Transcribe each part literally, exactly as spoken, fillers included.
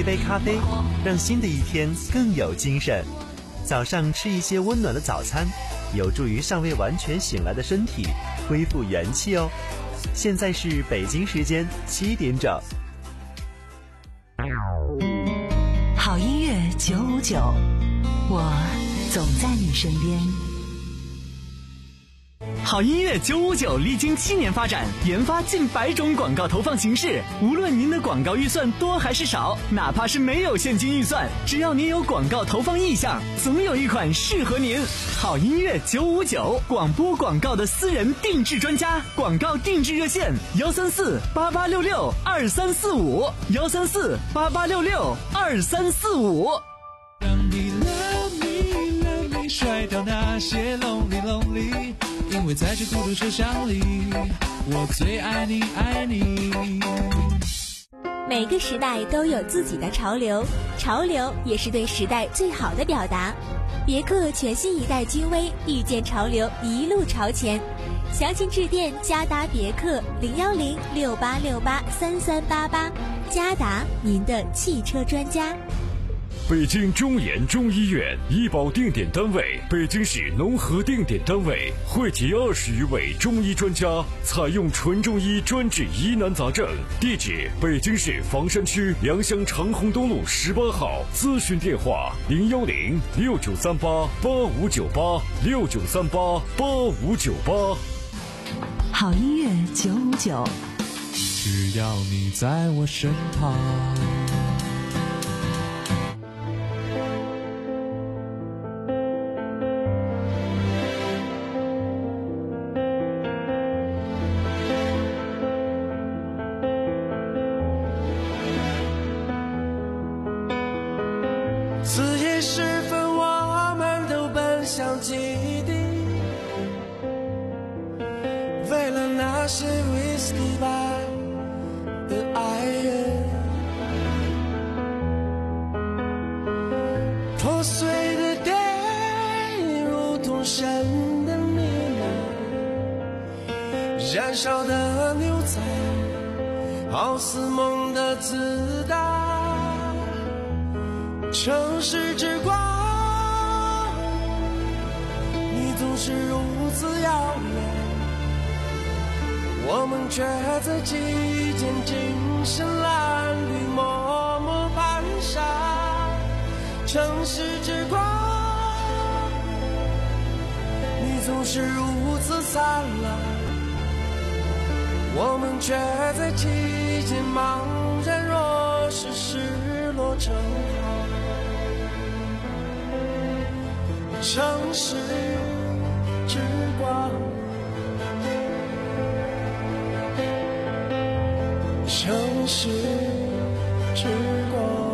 杯咖啡，让新的一天更有精神。早上吃一些温暖的早餐，有助于尚未完全醒来的身体恢复元气哦。现在是北京时间七点整。 好音乐九五九，我总在你身边。 好音乐九五九历经七年发展，研发近百种广告投放形式。无论您的广告预算多还是少，哪怕是没有现金预算，只要您有广告投放意向，总有一款适合您。好音乐九五九，广播广告的私人定制专家，广告定制热线幺三四八八六六二三四五幺三四八八六六二三四五。 让你 love me love me 甩掉那些 lonely lonely，因为在这孤独车厢里，我最爱你爱你。 每个时代都有自己的潮流，潮流也是对时代最好的表达。别克全新一代君威，遇见潮流，一路朝前。详情致电嘉达别克零幺零六八六八三三八八，嘉达，您的汽车专家。 北京中研中医院医保定点单位，北京市农合定点单位，汇集二十余位中医专家，采用纯中医专治疑难杂症。地址：北京市房山区良乡长虹东路十八号。咨询电话：零幺零六九三八八五九八六九三八八五九八。 好音乐九五九， 只要你在我身旁。 子夜时分，我们都奔向基地，为了那些 whisky bar 的爱人。破碎的电影如同神的密码，燃烧的牛仔好似梦的子弹。城市之光，你总是如此遥远，我们却在其间精神褴褛，默默蹒跚。城市之光，你总是如此灿烂，我们却在其间茫然若失，失落成河。城市之光，城市之光，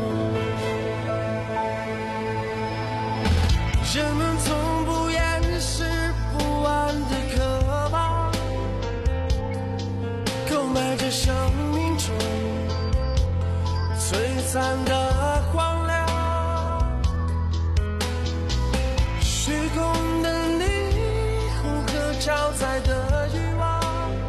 人们从不掩饰不安的渴望，购买着生命中璀璨的荒凉。虚空的霓虹和超载的欲望，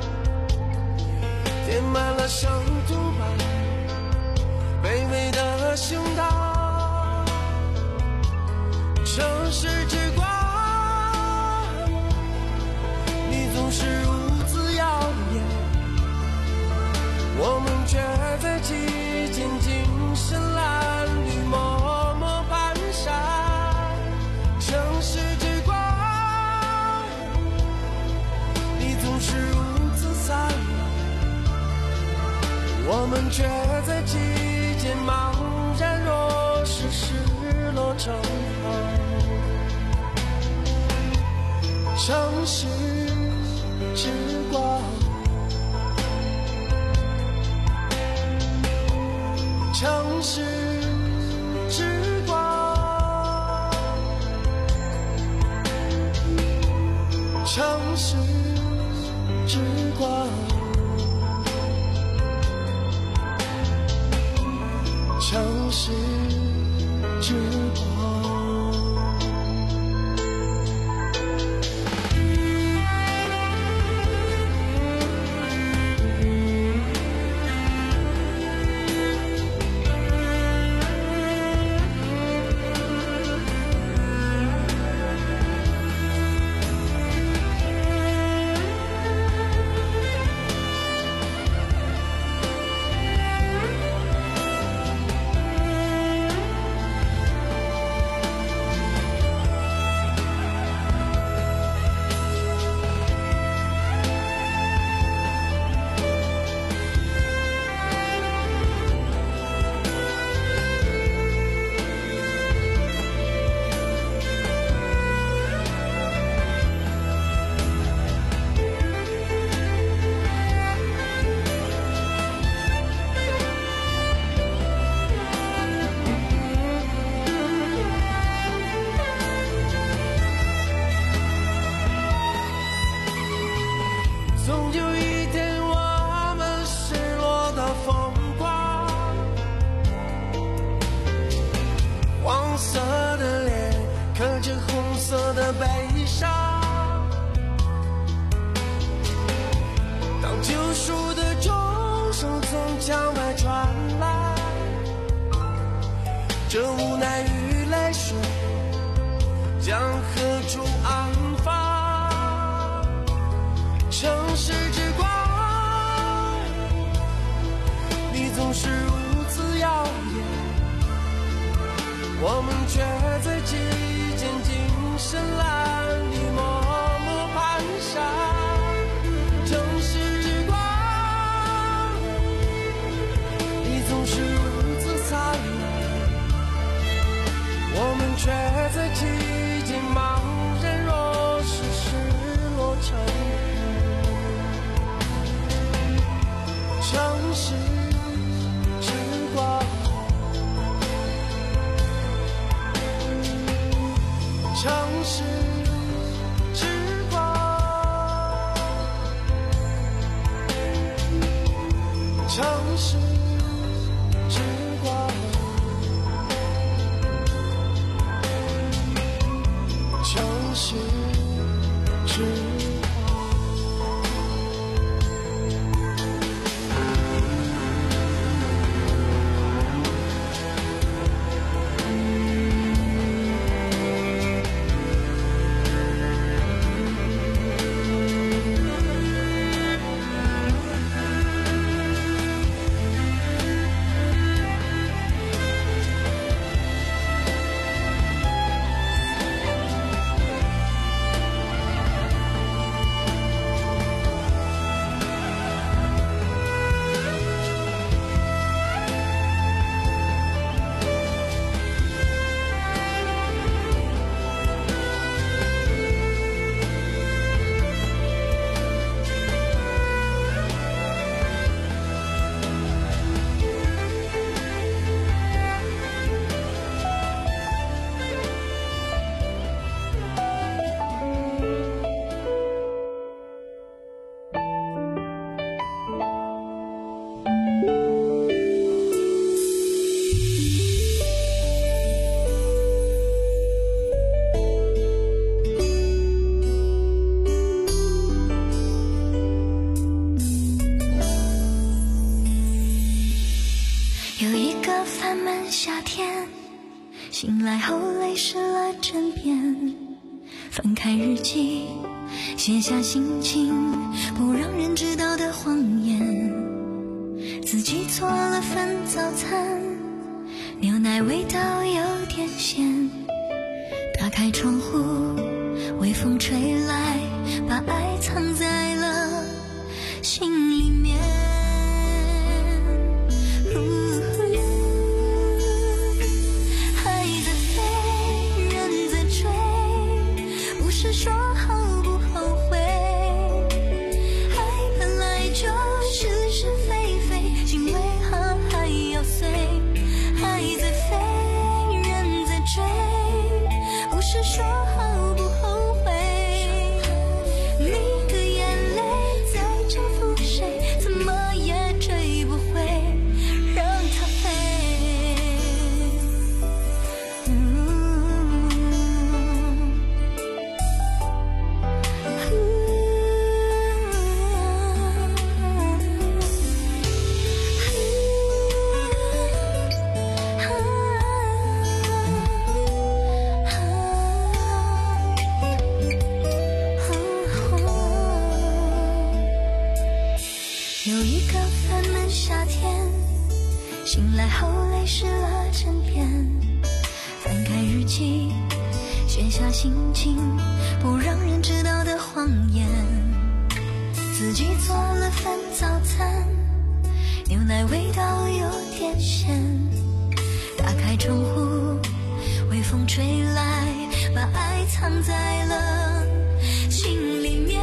填满了伤痛吧卑微的胸膛。城市之光，你总是如此耀眼，我们却在其间精神褴褛，默默蹒跚。城市之光，你总是如此灿烂，我们却在其间茫然若失，失落成河。城市之光，城市之光，城市之光，城市之光。 色的悲伤。当救赎的钟声从墙外传来，这无奈与泪水将何处安放？城市之光，你总是如此耀眼，我们却在季节精深蓝里默默蹒跚。城市之光，你总是如此灿烂，我们却在季节茫然若是失落成雨。城市之光，城市之光，城市之光，城市之光。 醒来后泪湿了枕边，翻开日记，写下心情不让人知道的谎言。自己做了份早餐，牛奶味道有点咸。打开窗户，微风吹来，把爱藏在了心里面。说后不后悔，爱本来就是是非非，心为何还要碎？爱在飞，人在追，不是说后不后悔。你的眼泪在征服谁，怎么也追不回，让它飞。嗯有一个烦闷夏天，醒来后泪湿了枕边，翻开日记，写下心情不让人知道的谎言。自己做了份早餐，牛奶味道有点咸。打开窗户，微风吹来，把爱藏在了心里面。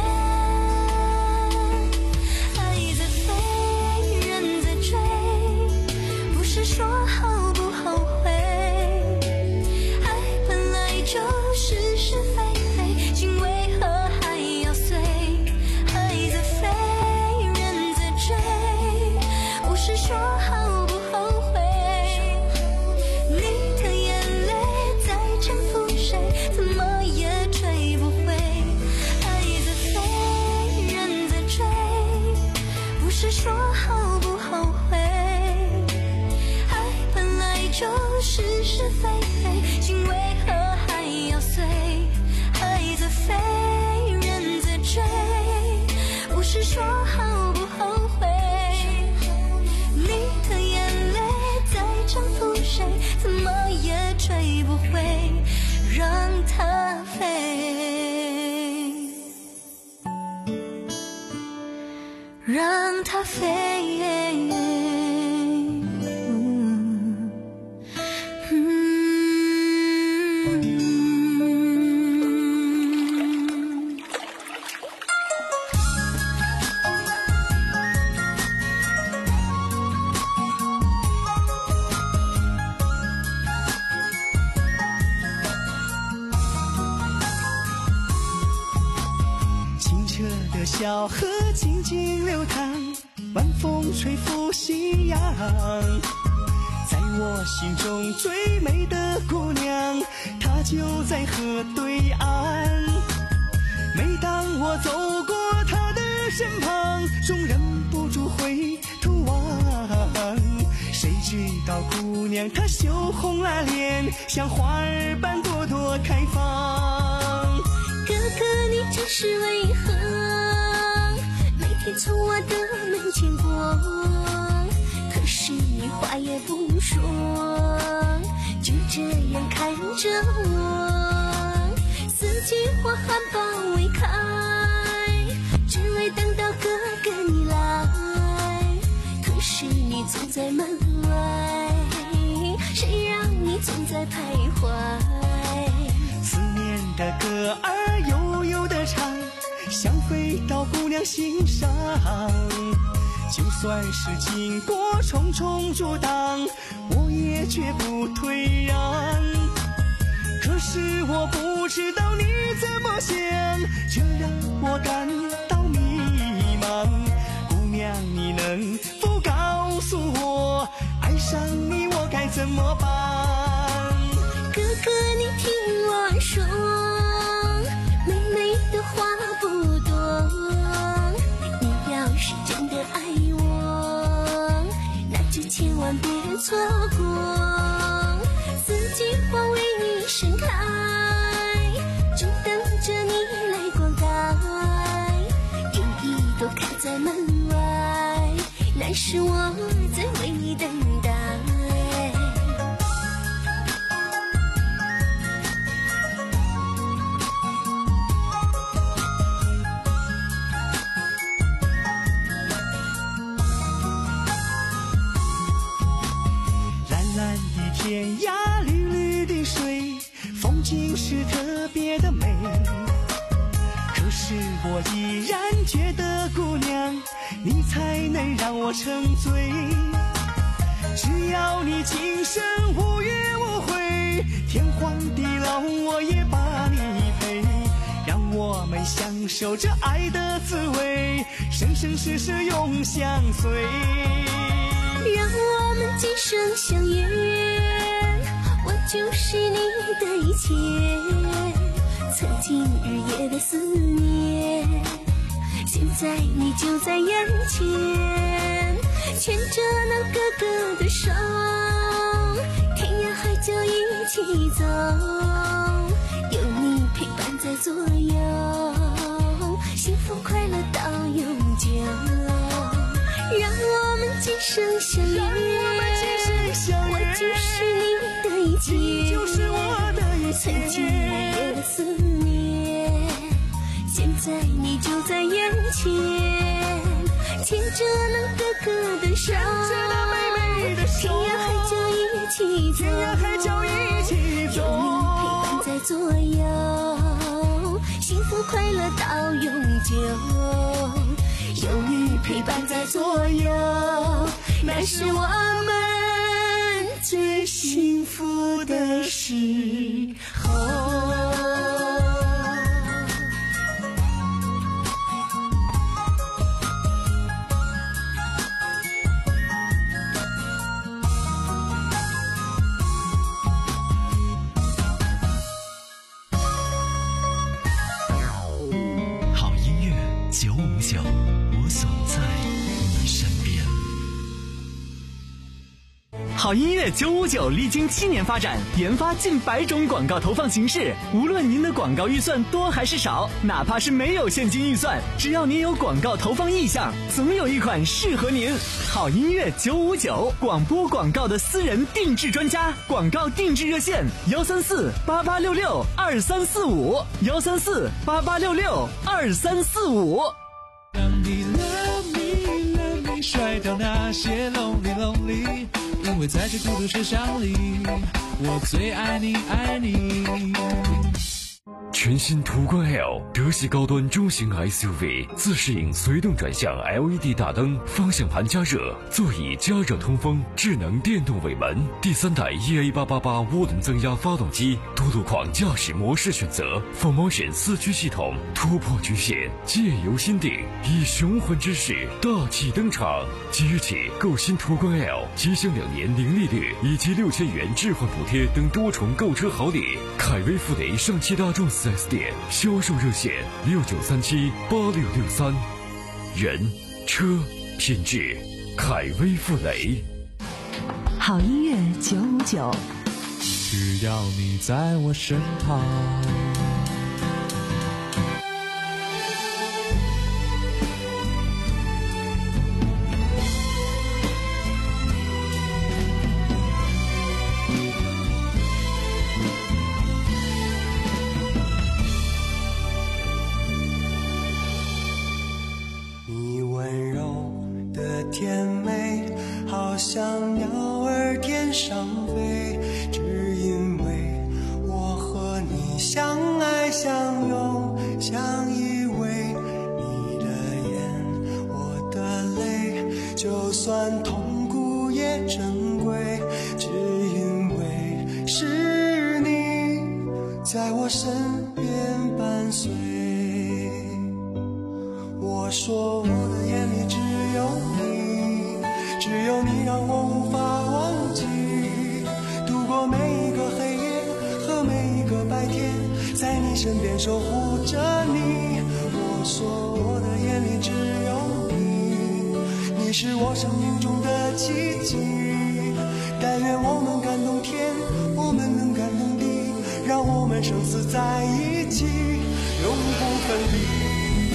说后不后悔，爱本来就是是非非，心为何还要碎？爱在飞，人在追，不是说后不后悔。你的眼泪在征服谁，怎么也让它飞。 小河静静流淌，晚风吹拂夕阳，在我心中最美的姑娘，她就在河对岸。每当我走过她的身旁，总忍不住回头望，谁知道姑娘她羞红了脸，像花儿般朵朵开放。 哥哥你这是为何从我的门前过，可是你话也不说，就这样看着我。四季花含苞未开，只为等到哥哥你来，可是你总在门外，谁让你总在徘徊。 思念的歌儿悠悠地唱，想飞到姑娘心上，就算是经过重重阻挡，我也绝不退让。可是我不知道你怎么想，这让我感到迷茫。姑娘，你能否告诉我，爱上你我该怎么办？ 哥哥，你听我说，妹妹的话不多，你要是真的爱我，那就千万别错过。四季花为你盛开，就等着你来灌溉。有一朵开在门外，那是我在为你等待。 天涯绿绿的水，风景是特别的美。可是我依然觉得姑娘，你才能让我沉醉。只要你今生无怨无悔，天荒地老我也把你陪。让我们享受这爱的滋味，生生世世永相随。 让我们今生相约，我就是你的一切。曾经日夜的思念，现在你就在眼前。牵着那哥哥的手，天涯海角一起走，有你陪伴在左右，幸福快乐到永久。让我们今生相约，我就是你的一切， 你就是我的一切。 曾经日夜的思念，现在你就在眼前。牵着那哥哥的手，天涯海角一起走， 天涯海角一起走， 有你陪伴在左右，幸福快乐到永久。有你陪伴在左右，那是我们最幸福的时候。 好音乐九五九，我总在你身边。 好音乐九五九历经七年发展，研发近百种广告投放形式。无论您的广告预算多还是少，哪怕是没有现金预算，只要您有广告投放意向，总有一款适合您。好音乐九五九，广播广告的私人定制专家，广告定制热线：幺三四八八六六二三四五，幺三四八八六六二三四五。 让你 love me 掉那些 lonely lonely， 因为在这孤独车厢里，我最爱你爱你。 全新途观 L 德系高端中型 S U V， 自适应随动转向 L E D 大灯，方向盘加热，座椅加热通风，智能电动尾门，第三代 E A 八八八涡轮增压发动机，多路况驾驶模式选择 ，Full Motion 四驱系统，突破局限，借由心定，以雄浑之势大气登场。即日起购新途观 L， 即享两年零利率以及六千元置换补贴等多重购车好礼。凯威富雷上汽大众四 S 店销售热线六九三七八六六三，人车品质，凯威富雷。 好音乐九五九， 只要你在我身旁。 甜美，好像鸟儿天上飞，只因为我和你相爱相拥，相依偎。你的眼，我的泪，就算痛苦也珍贵，只因为是你在我身边伴随。我说我的眼里只有你，只有你让我无法忘记，度过每一个黑夜和每一个白天，在你身边守护着你。我说我的眼里只有你，你是我生命中的奇迹，但愿我们感动天，我们能感动地，让我们生死在一起，永不分离。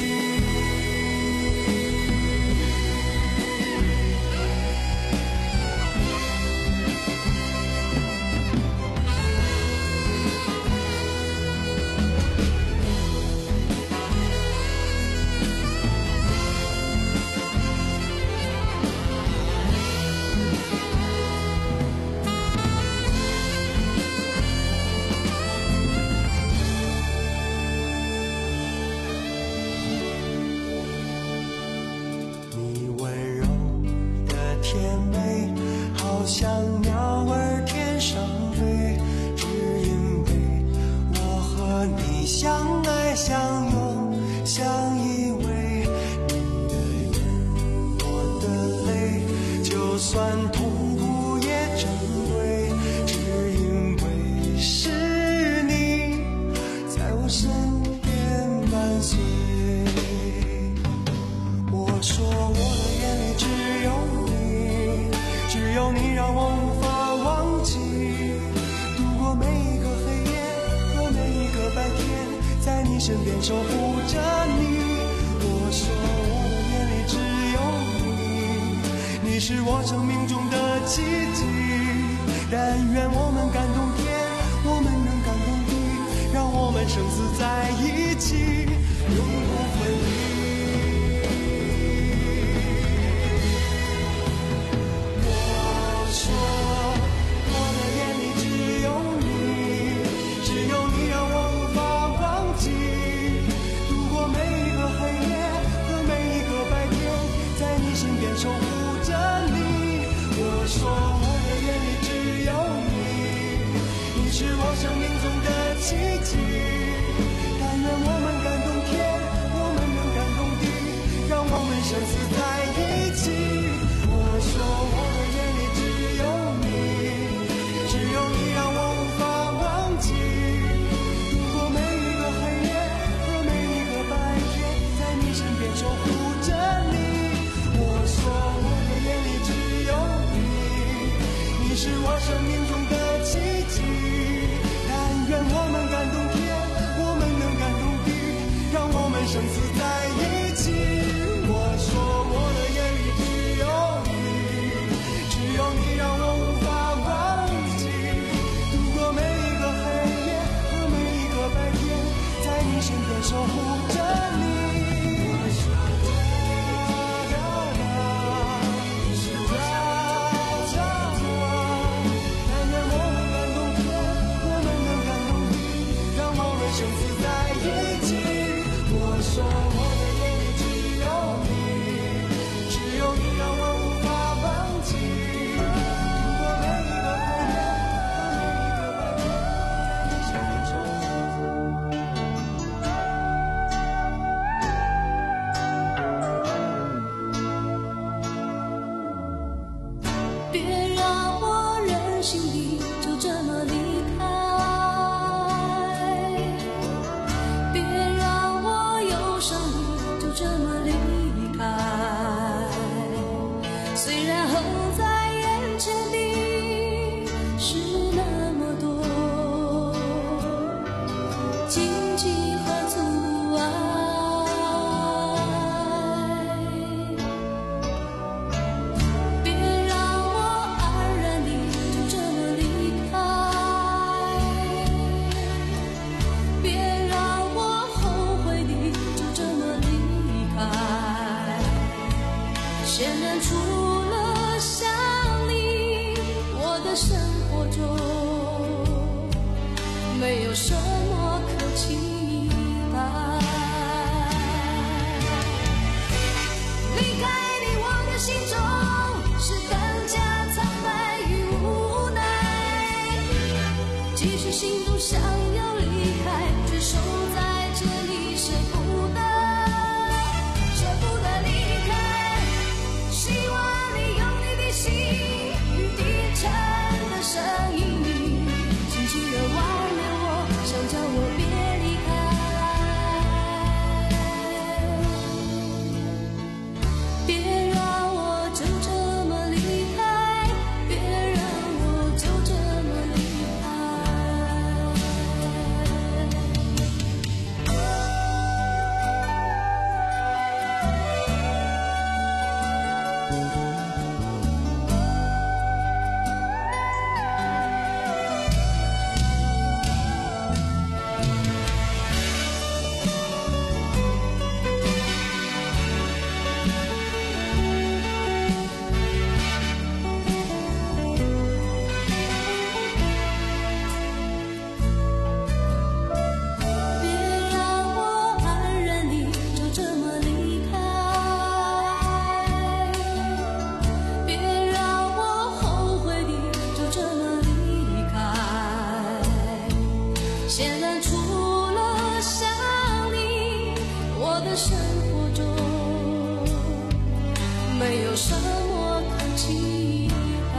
身边守护着你，我说我的眼里只有你，你是我生命中的奇迹，但愿我们感动天，我们能感动地，让我们生死在一起，永不分离。我说我的眼里只有你，只有你让我无法忘记，身边守护着你。我说我的眼里只有你，你是我生命中的奇迹，但愿我们感动天，我们能感动地，让我们生死在一起。我说我的眼里只有你，只有你让我无法忘记，度过每一个黑夜和每一个白天，在你身边守护着你。我说我的眼里只有你， 显然除了想你，我的生活中没有什么可期待。离开你，我的心中是更加苍白与无奈，即使心中想要离开，却守在这里舍不得，舍不得离开。希望你用你的心与低沉的声音，轻轻地挽留我，想叫我别离开。别让我就这么离开，别让我就这么离开。别让我安然地就这么离开，别让我后悔地就这么离开。显然除了想你，我的生活中没有什么可期待。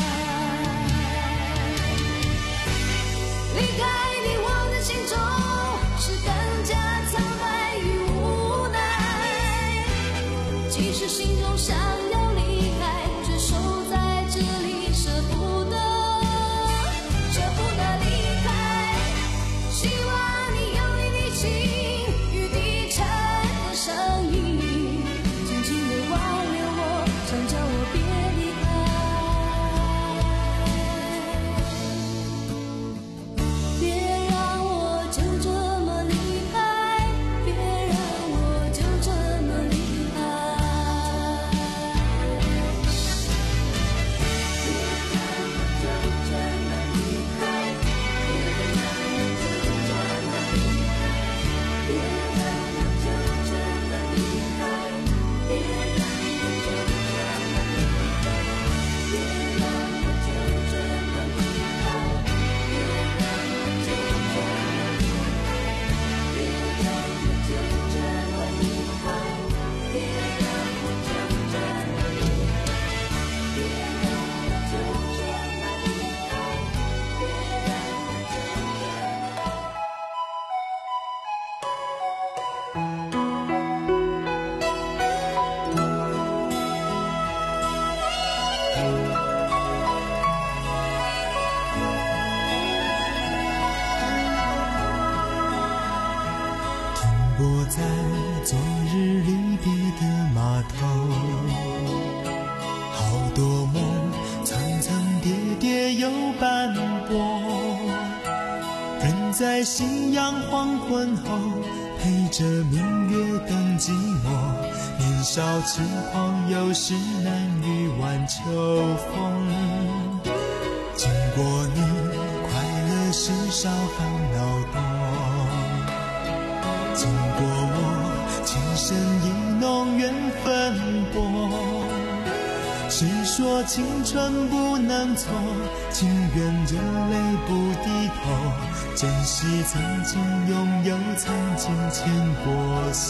离开你，我的心中是更加苍白与无奈，即使心中想要离开，却守在这里舍不得，舍不得离开。希望你用你的心与低沉的声音，轻轻地挽留我，想叫我别离开。别让我就这么离开，别让我就这么离开。 停泊在昨日离别的码头，好多梦层层叠叠又斑驳，人在夕阳黄昏后陪着明月等寂寞，年少轻狂有时难御晚秋风，经过你快乐时少烦恼多，经过我情深意浓缘分薄。谁说青春不能错，情愿热泪不低头，珍惜曾经拥有，曾经牵过手，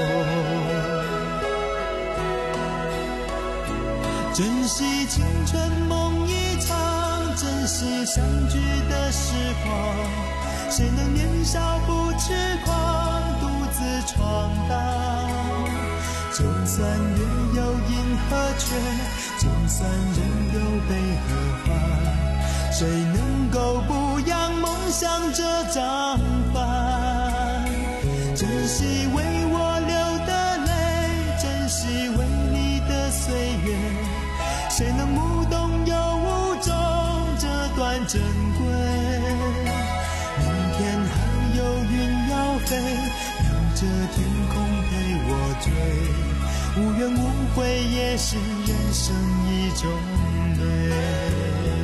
珍惜青春梦一场，珍惜相聚的时光，谁能年少不痴狂，独自闯荡。就算月有阴和缺，就算人有悲和欢，谁能够不扬梦想这张帆？珍惜为我流的泪，珍惜为你的岁月，谁能无动有无衷这段珍贵？明天还有云要飞，让这天空陪我追，无怨无悔也是人生一种美。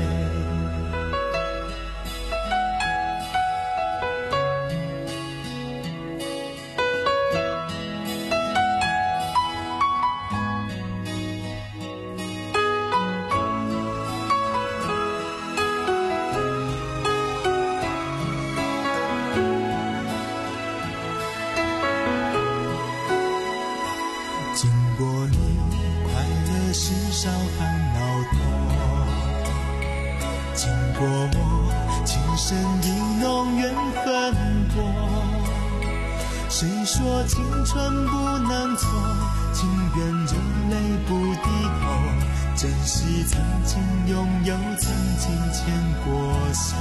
经过你，快乐是少烦恼多；经过我，情深意浓缘分薄。谁说青春不能错？情愿热泪不低头，珍惜曾经拥有，曾经牵过手。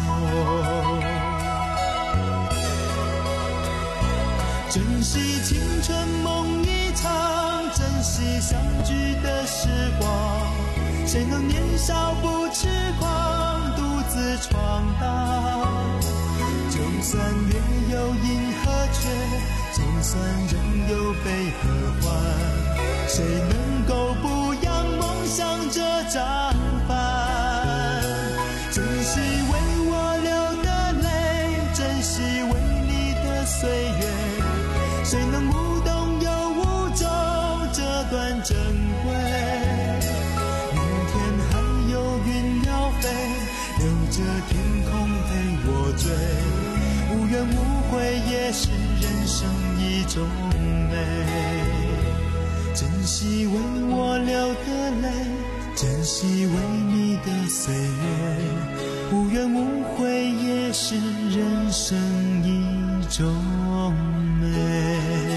珍惜青春梦一场，珍惜相聚的时光。谁能年少不痴狂，独自闯荡？就算月有阴和缺，就算人有悲和欢，谁能够不扬梦想这张帆？珍惜为我流的泪，珍惜为你的岁月，谁能无动又无衷这段珍贵？明天还有云要飞，留着天空陪我追，无怨无悔也是人生一种美。珍惜为我流的泪，珍惜为你的岁月，无怨无悔也是人生一种美。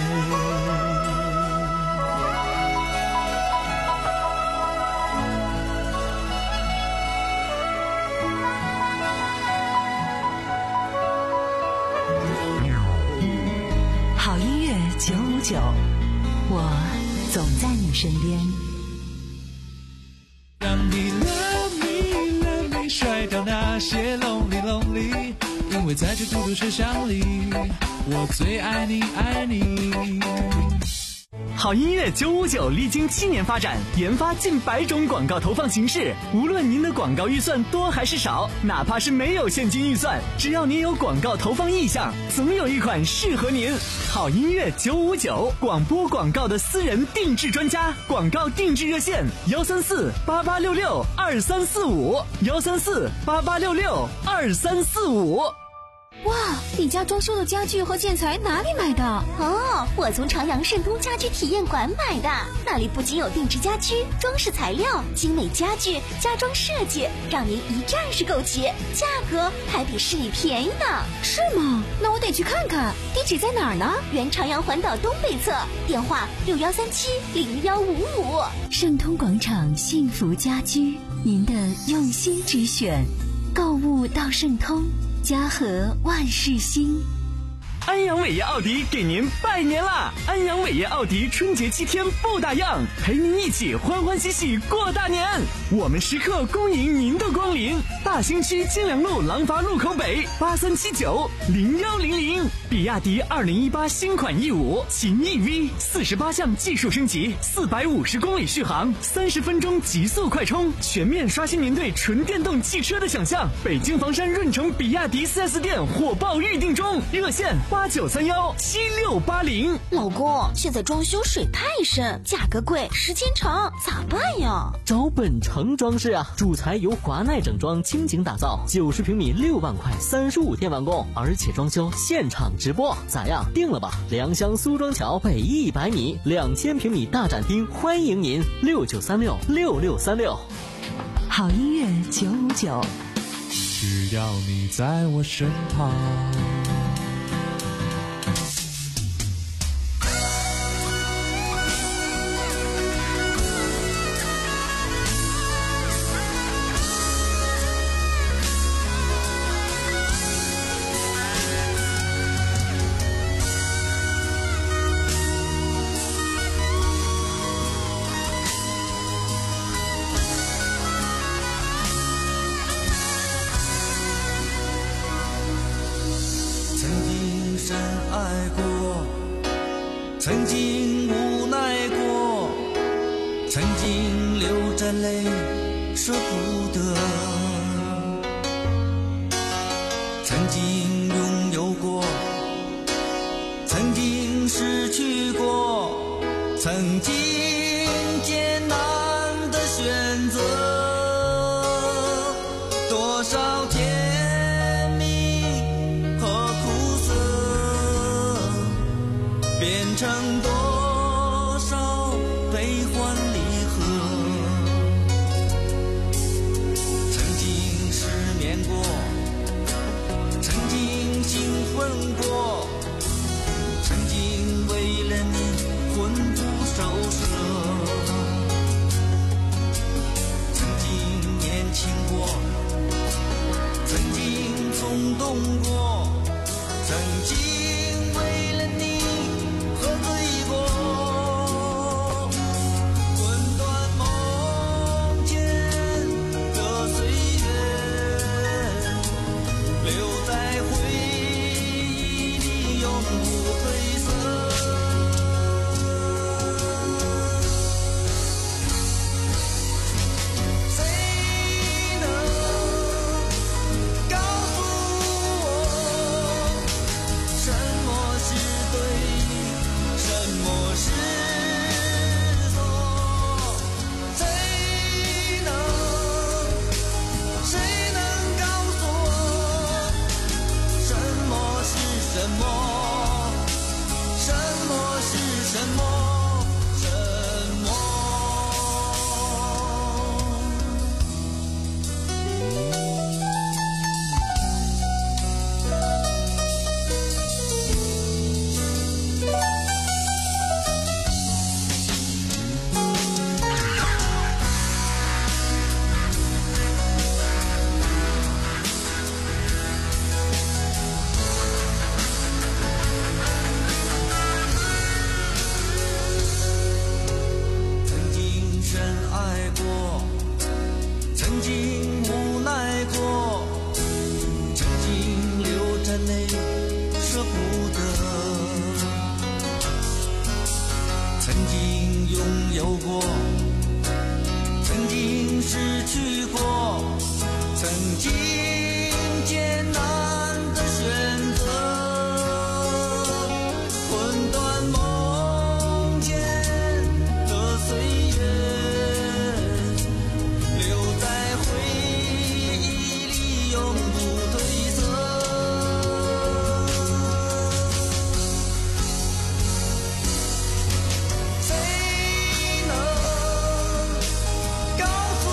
好音乐九五九，我总在你身边。 让你 love me love me 甩掉那些 lonely lonely， 因为在这孤独车厢里，我最爱你爱你。 好音乐九五九历经七年发展，研发近百种广告投放形式。无论您的广告预算多还是少，哪怕是没有现金预算，只要您有广告投放意向，总有一款适合您。好音乐九五九，广播广告的私人定制专家，广告定制热线：幺三四八八六六二三四五，幺三四八八六六二三四五。 哇，你家装修的家具和建材哪里买的？哦，我从朝阳盛通家居体验馆买的。那里不仅有定制家居、装饰材料、精美家具、家装设计，让您一站式购齐，价格还比市里便宜呢。是吗？那我得去看看。地址在哪儿呢？原朝阳环岛东北侧，电话六幺三七零幺五五。 盛通广场幸福家居，您的用心之选。购物到盛通，家和万事兴。 安阳伟业奥迪给您拜年啦！安阳伟业奥迪春节七天不打烊，陪您一起欢欢喜喜过大年。我们时刻恭迎您的光临。大兴区金良路廊坊路口北八三七九零幺零零。比亚迪二零一八新款 E 五 秦 E V 四十八项技术升级，四百五十公里续航，三十分钟极速快充，全面刷新您对纯电动汽车的想象。北京房山润城比亚迪 四 S 店火爆预定中，热线八九三幺七六八零。 老公，现在装修水太深，价格贵，时间长，咋办呀？ 找本城装饰啊，主材由华奈整装倾情打造，九十平米六万块，三十五天完工，而且装修现场直播，咋样？定了吧？良乡苏庄桥北一百米，两千平米大展厅，欢迎您六九三六六六三六。 好音乐九五九， 只要你在我身旁。 曾经无奈过， 曾经流着泪舍不得，曾经拥有过，曾经失去过，曾经艰难的选择，多少甜蜜和苦涩，变成多少悲欢离合。曾经失眠过，曾经兴奋过，曾经为了你魂不守舍，曾经年轻过，曾经冲动过，曾经为了你喝醉过，滚断梦间的岁月，留在回忆里永不褪色。谁能告诉我，什么是对，什么是错？谁能，谁能告诉我，什么是什么？什么是什么？什么？曾经深爱过，曾经无奈过，曾经流着泪舍不得，曾经拥有过，曾经失去过，曾经艰难的选择，魂断梦间的岁月，留在回忆里永不褪色。谁能告诉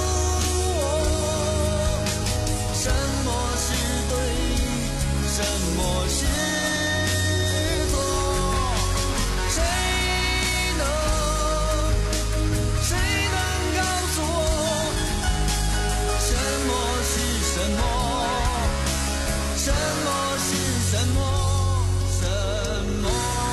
我，什么是对，什么是错？谁能，谁能告诉我，什么是什么？什么是什么？什么？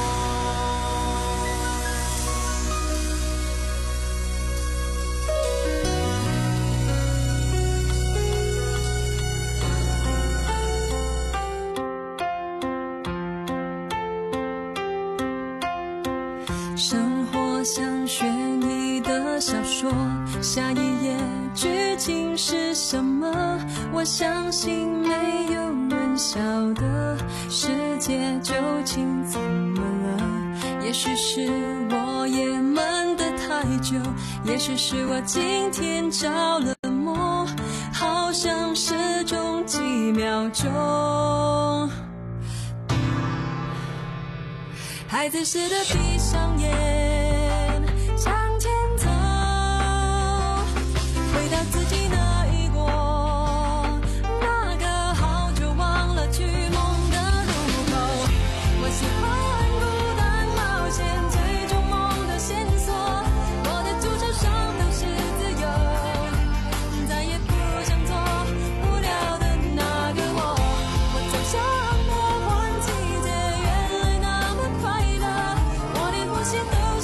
生活像悬疑的小说，下一页剧情是什么？我相信没有人晓得，世界究竟怎么了？也许是我也闷得太久，也许是我今天着了魔，好像失踪几秒钟。孩子似的闭上眼，向前走，回到自己那一国，那个好久忘了去梦的路口。我喜欢孤单冒险，追逐梦的线索，我的主场上都是自由，再也不想做无聊的那个我。我走向魔幻季节，原来那么快乐，我的呼吸都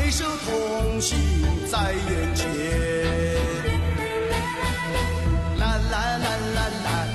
白首同行在眼前。啦啦啦啦啦。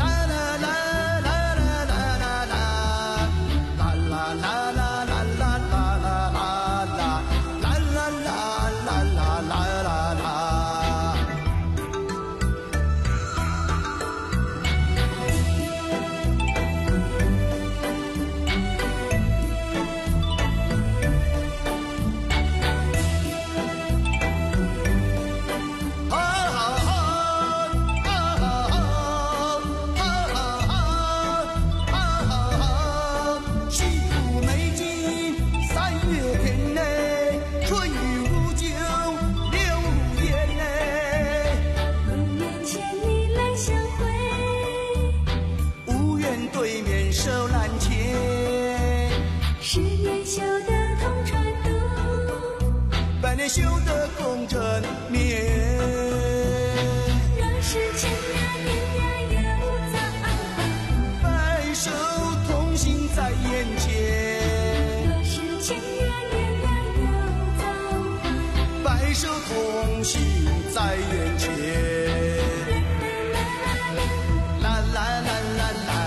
修得共枕眠， 若是千年年月有造， 白首同行在眼前。 若是千年年月有造， 白首同行在眼前。啦啦啦啦啦。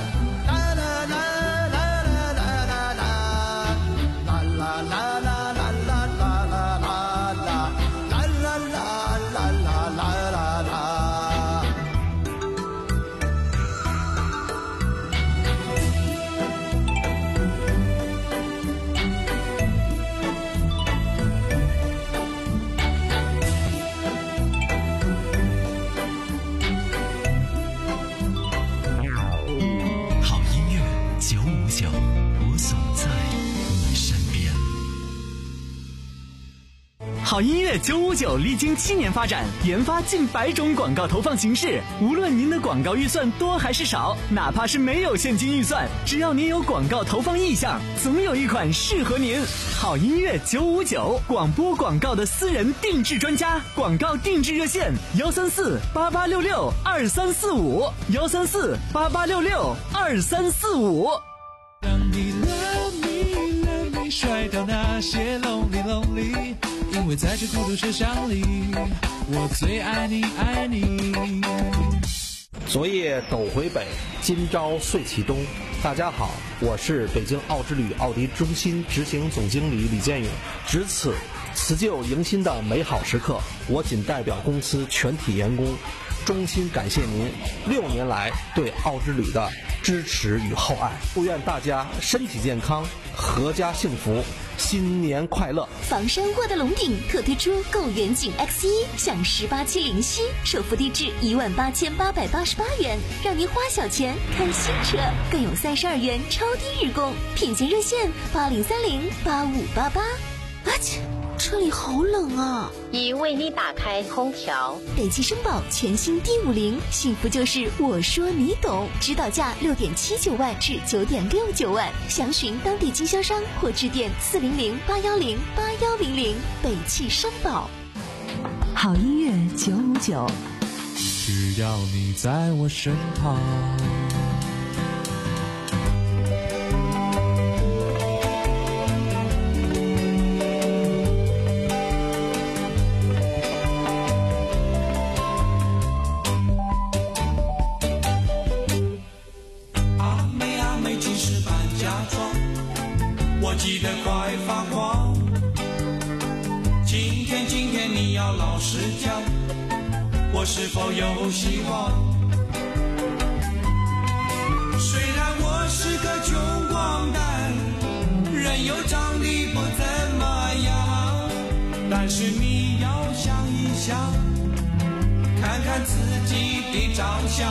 好音乐九五九历经七年发展，研发近百种广告投放形式。无论您的广告预算多还是少，哪怕是没有现金预算，只要您有广告投放意向，总有一款适合您。好音乐九五九，广播广告的私人定制专家，广告定制热线：幺三四八八六六二三四五，幺三四八八六六二三四五。 让你 love me love me 甩掉那些 lonely lonely。因为在这孤独车厢里，我最爱你爱你。 昨夜斗回北，今朝岁起东。大家好，我是北京奥之旅奥迪中心执行总经理李建勇。值此辞旧迎新的美好时刻，我仅代表公司全体员工衷心感谢您六年来对奥之旅的支持与厚爱，祝愿大家身体健康，阖家幸福，新年快乐！ 房山沃德龙鼎特推出购远景 X 一，享十八期零息，首付低至一万八千八百八十八元，让您花小钱看新车，更有三十二元超低日供，品鉴热线八零三零八五八八。啊切！车里好冷啊！ 已为你打开空调。 北汽绅宝全新 D 五零，幸福就是我说你懂，指导价六点七九万至九点六九万，详询当地经销商或致电四零零八幺零八幺零零。北汽绅宝。 好音乐九五九， 只要你在我身旁。 急得快发狂，今天今天你要老实讲，我是否有希望？虽然我是个穷光蛋，人又长得不怎么样，但是你要想一想，看看自己的长相。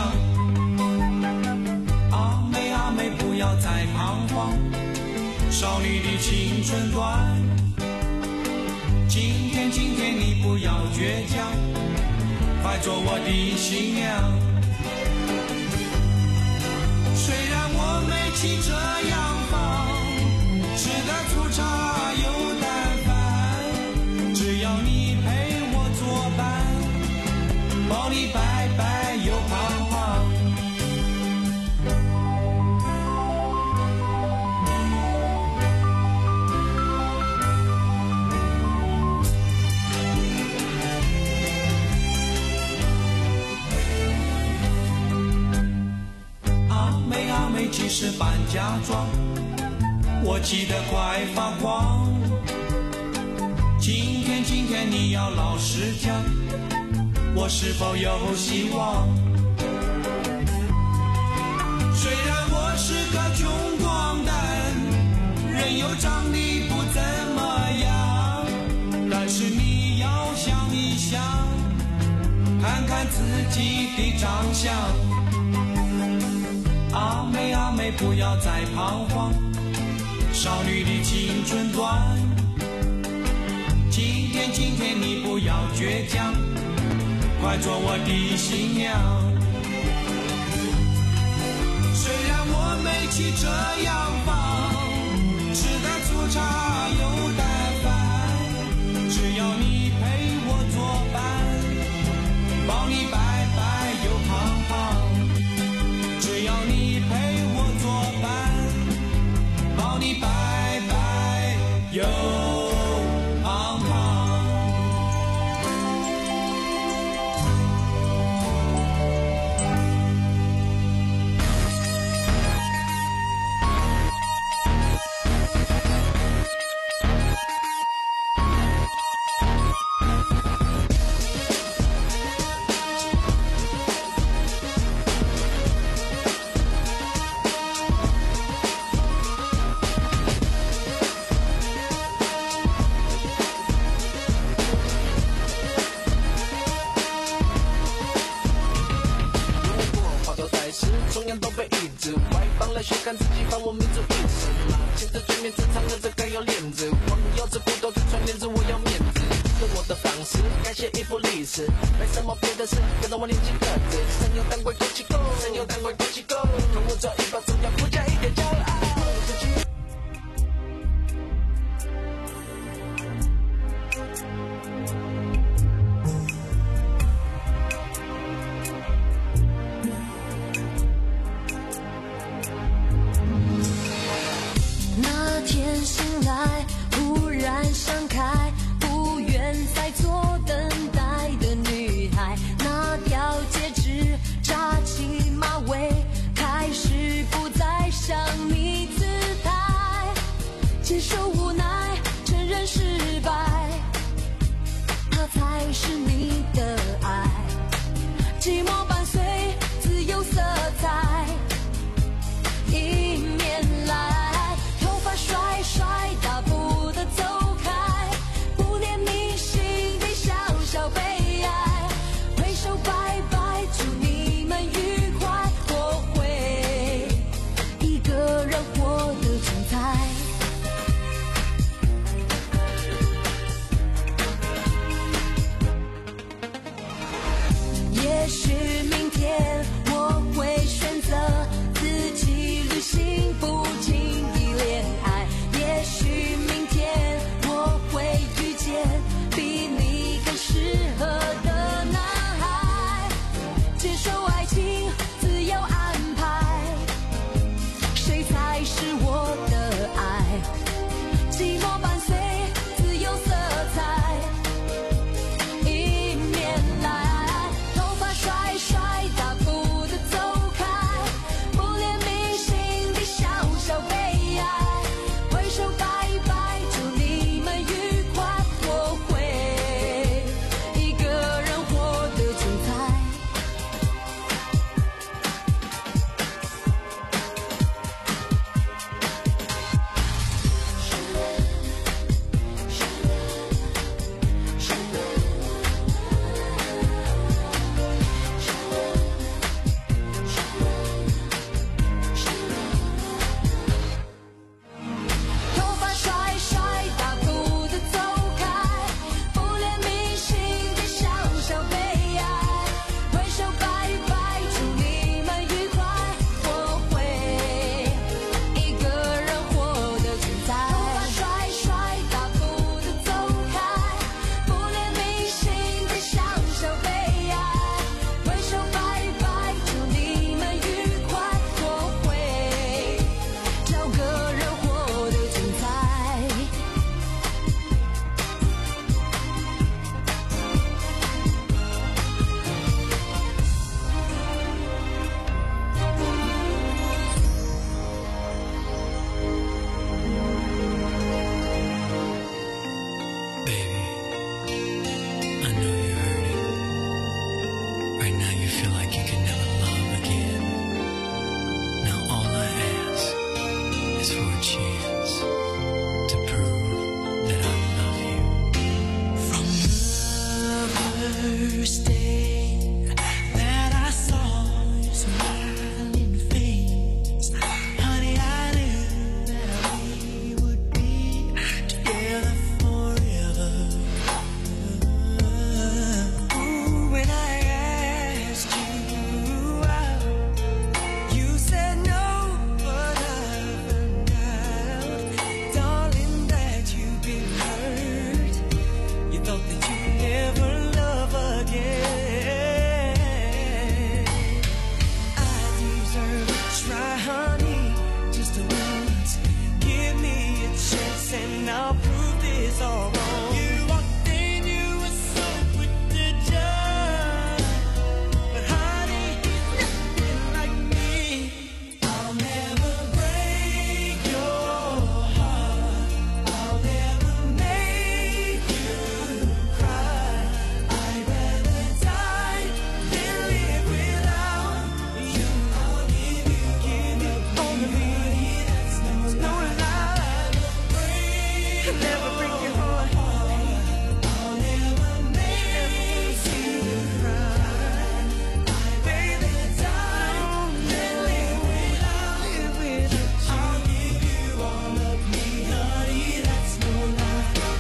阿妹阿妹不要再彷徨，少女的青春短，今天今天你不要倔强，快做我的新娘。虽然我没骑这样房，吃的粗茶又淡饭，只要你陪我作伴，抱你白白又胖胖。 是搬家庄，我急得快发慌。今天今天你要老实讲，我是否有希望？虽然我是个穷光蛋，人又长得不怎么样，但是你要想一想，看看自己的长相。阿妹阿妹不要再彷徨，少女的青春短。今天今天你不要倔强，快做我的新娘。虽然我没起这样房，吃的粗茶又淡饭，只要你陪我作伴，抱你白白又胖胖。只要你陪我作伴，抱你白白又胖胖。 学看自己放我民族意识嘛，现在全面正常的这该要面子，网友这不都是传面子，我要面子，用我的方式改写一部历史，没什么别的事，跟着我年轻个子，神游当归枸杞够，神游当归枸杞够，跟我走一把重要不加一点骄傲。 也许 first day that I saw your smiling face, honey, I knew that we would be together forever. Ooh, when I asked you out, you said no, but I found out, darling, that you've been hurt. You thought that you'd never love again. I deserve a try, honey, just once. Give me a chance and I'll prove this all wrong. You walked in, you were so quick to judge, but honey, nothing like me. I'll never break your heart, I'll never make you cry. I'd rather die than live without you. I'll give you, give you all of me. That's no lie. Never break your heart. I'll never make you cry. I'd rather die than live without, live without you. I'll give you all of me, honey. That's no lie.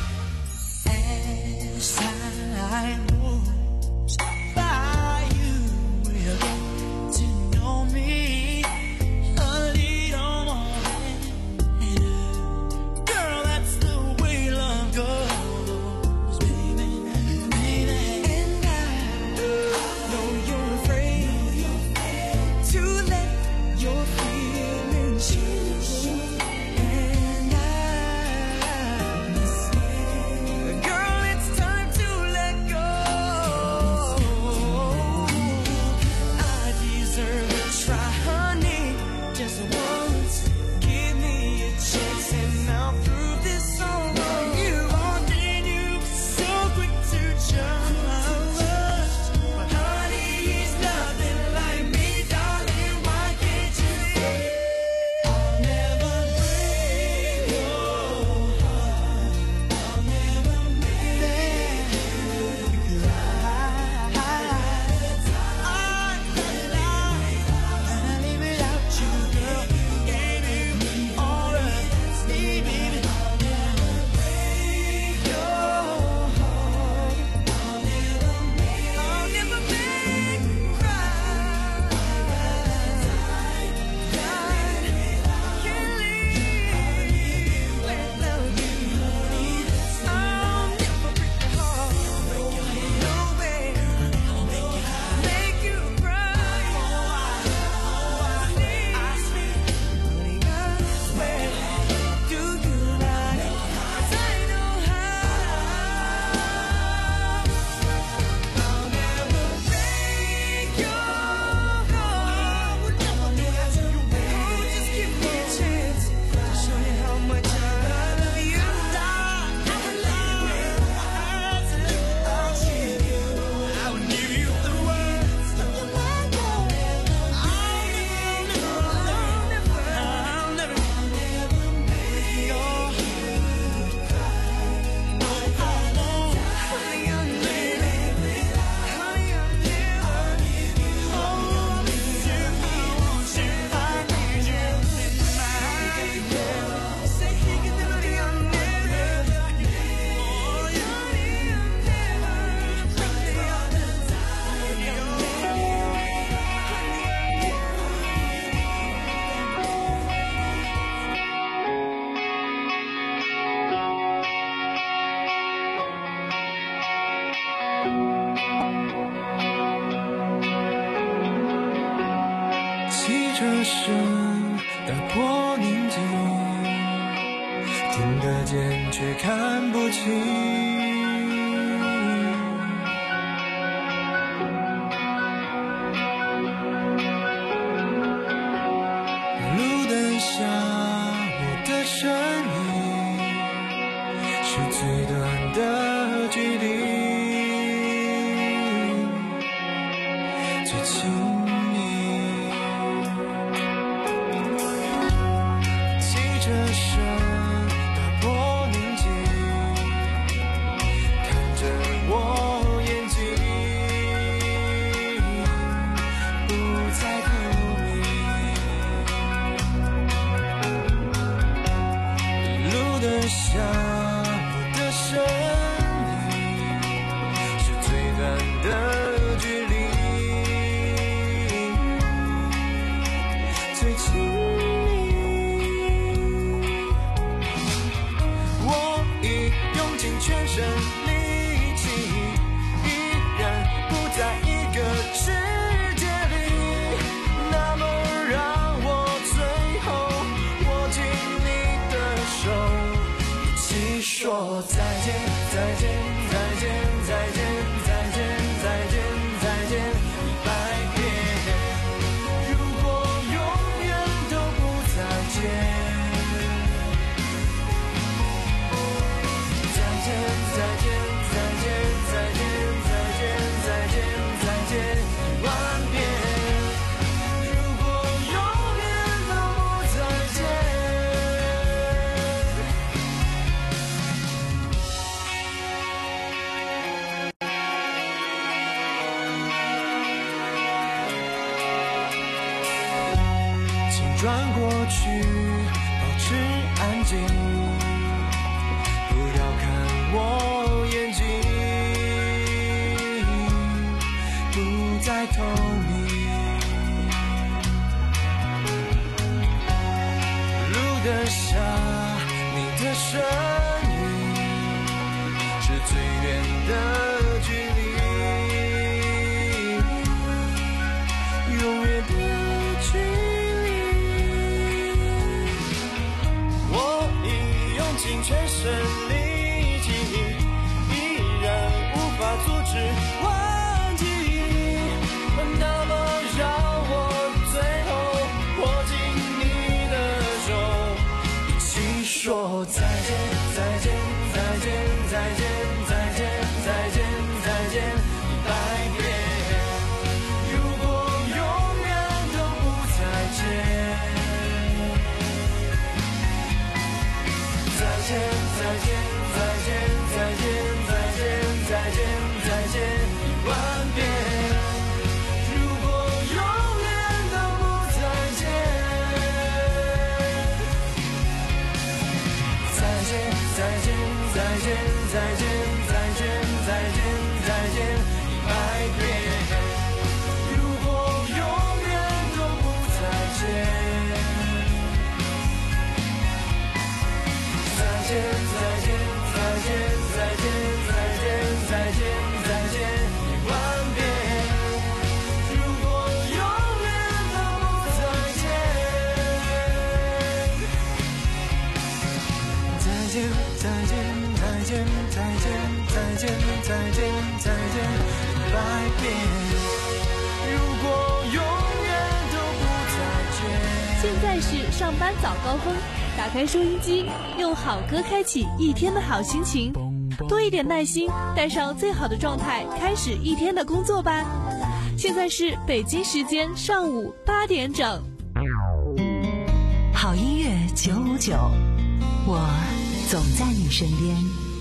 As time moves by, you will get to know me a little more than ever. Girl, that's the way love goes, baby, baby. And I know you're afraid to let your feelings show. And I, girl, it's time to let go. I deserve a try, honey, just once. Give me a chance and I'll prove this all wrong. You walked in, you were so quick to judge, but honey, he's nothing like me, darling. Why can't you see? I'll never break your heart, I'll never make you cry. I'd rather live without you, girl. Gave you all of me, baby. I'll never break your heart, I'll never make, I'll never make you cry. I'd rather die than can't live without you. I'll never break your heart, no way. Make you cry. I swear, I swear, do you lie? 'Cause I know how. I'll never break your heart. I'll never, oh, just give me a chance to show you how much I love you. I would live without you. I'll give you, I would give you the world. I'll never, I'll never, I'll never, I'll never make your heart cry. No, I won't. Honey, I'll never, honey, I'll never give you all of you. I want you, I need you in my life. Say he can never be, I'll never. Oh, you need, I'll never. Honey, I'll never, honey, I'll never. 汽车声打破宁静，听得见却看不清。路灯下我的身影，是最短的距离，最亲密。汽车声打破宁静，看着我眼睛。 说再见，再见，再见，再见，再见，再见，再见一百遍。如果永远都不再见，再见，再见，再见，再见，再见，再见，再见一万遍。如果永远都不再见。转过去，保持安静，不要看我眼睛，不再透明。录得下你的身影，是最远的距离，永远的距离。尽全身力气，依然无法阻止忘记。那么让我最后握紧你的手，一起说再见，再见，再见，再见，再见，再见，再见一百遍。如果永远都不再见。再见，再见，再见，再见，再见，再见，再见一万遍。如果永远都不再见。再见，再见，再见，再见，再见，再见，再见一百遍。如果永远都不再见。再见，再见，再见，再见，再见，再见，再见一万遍。如果永远都不再见。再见，再见，再见，再见，再见，再见，再见一百遍。如果永远都不再见。 现在是上班早高峰。打开收音机，用好歌开启一天的好心情，多一点耐心，带上最好的状态，开始一天的工作吧。现在是北京时间上午八点整。 好音乐九五九，我总在你身边。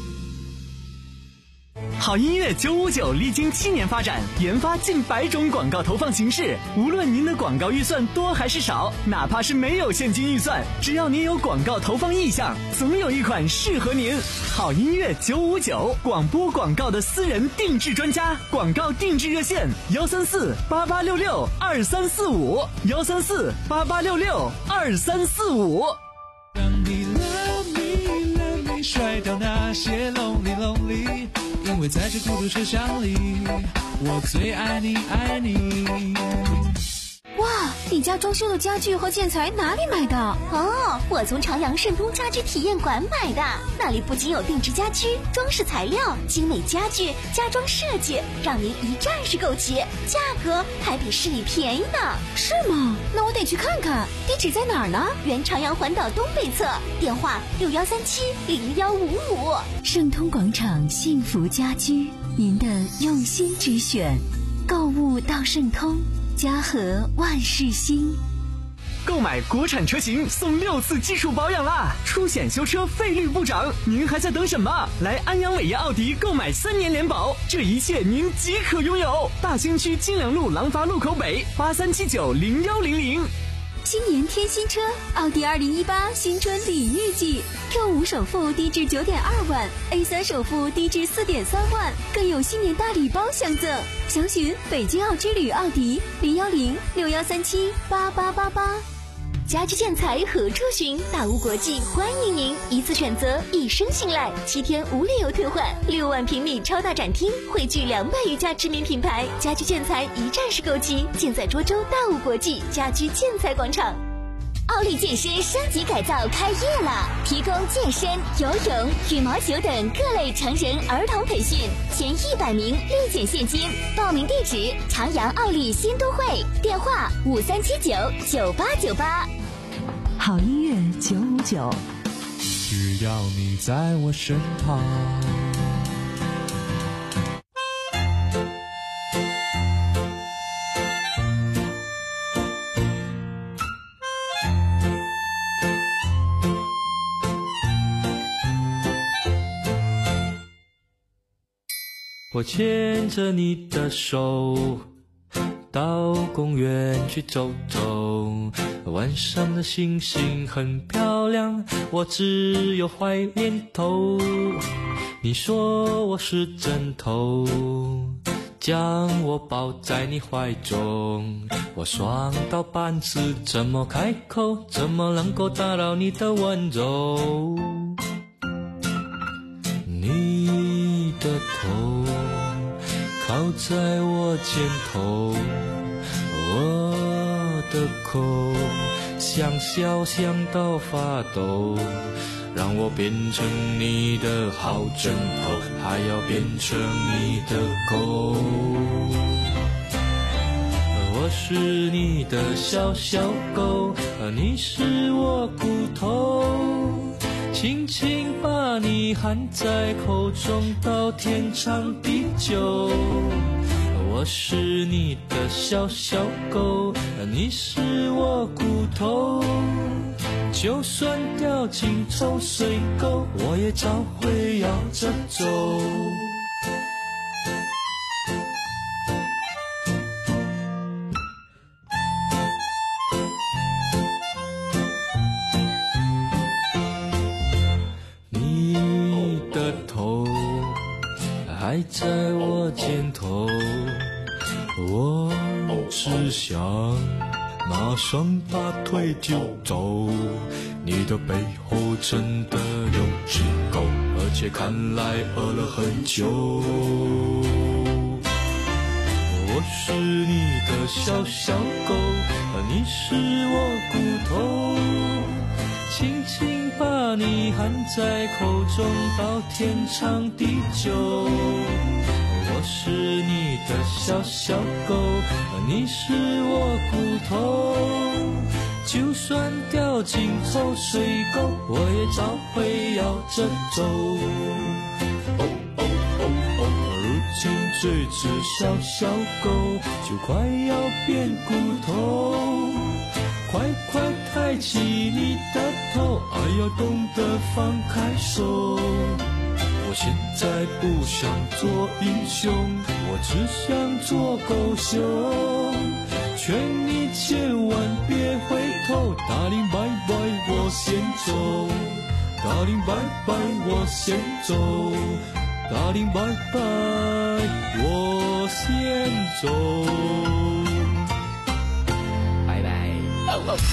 好音乐九五九历经七年发展，研发近百种广告投放形式。无论您的广告预算多还是少，哪怕是没有现金预算，只要您有广告投放意向，总有一款适合您。好音乐九五九，广播广告的私人定制专家，广告定制热线幺三四八八六六二三四五幺三四八八六六二三四五。 让你 love me love me 甩掉那些 lonely lonely。因为在这孤独车厢里，我最爱你爱你。 哇，你家装修的家具和建材哪里买的？哦，我从朝阳盛通家居体验馆买的，那里不仅有定制家居、装饰材料、精美家具、家装设计，让您一站式购齐，价格还比市里便宜呢。是吗？那我得去看看。地址在哪儿呢？原朝阳环岛东北侧，电话六幺三七零幺五五。 盛通广场幸福家居，您的用心之选，购物到盛通。家和万事兴。 购买国产车型送六次基础保养啦，出险修车费率不涨，您还在等什么？来安阳伟业奥迪购买三年联保，这一切您即可拥有。大兴区金良路廊坊路口北八三七九零幺零零。 新年添新车，奥迪二零一八新春礼遇季 Q 五 首付低至九点二万 ，A 三 首付低至四点三万，更有新年大礼包相赠。详询北京奥之旅奥迪零幺零六幺三七八八八八。家居建材何处寻？大屋国际欢迎您，一次选择，一生信赖，七天无理由退换，六万平米超大展厅，汇聚两百余家知名品牌，家居建材一站式购齐，建在涿州大屋国际家居建材广场。 奥利健身升级改造开业了，提供健身、游泳、羽毛球等各类成人儿童培训，前一百名立减现金。报名地址：长阳奥利新都会，电话五三七九九八九八。 好音乐九五九， 只要你在我身旁。 我牵着你的手，到公园去走走，晚上的星星很漂亮，我只有坏念头。你说我是枕头，将我抱在你怀中，我双刀半刺，怎么开口？怎么能够打扰你的温柔？你的头靠在我肩头，我的口想笑想到发抖，让我变成你的好枕头，还要变成你的狗。我是你的小小狗，你是我骨头，轻轻把你含在口中，到天长地久。我是你的小小狗，你是我骨头，就算掉进臭水沟，我也找会摇着走。还在我肩头，我只想马上拔腿就走，你的背后真的有只狗，而且看来饿了很久。我是你的小小狗，你是我骨头，轻轻把你含在口中，到天长地久。我是你的小小狗，你是我骨头，就算掉进臭水沟，我也找会摇着走。哦哦哦哦，如今这只小小狗就快要变骨头，快快抬起你的头，爱要懂得放开手。我现在不想做英雄，我只想做狗熊，劝你千万别回头，达令拜拜我先走，达令拜拜我先走，达令拜拜我先走，拜拜。哦哦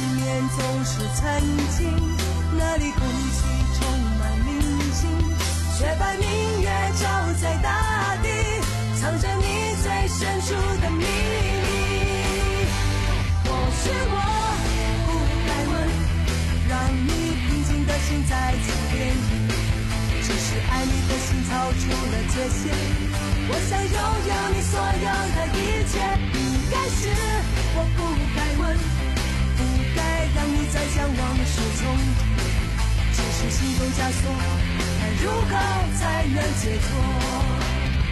曾经，那里空气充满宁静， 雪白明月照在大地，藏着你最深处的秘密。或许我不该问，让你平静的心再次涟漪，只是爱你的心超出了界限，我想拥有你所有的一切。应该是我不该问，不该让你再向往事重提，只是心中枷锁，该如何才能解脱？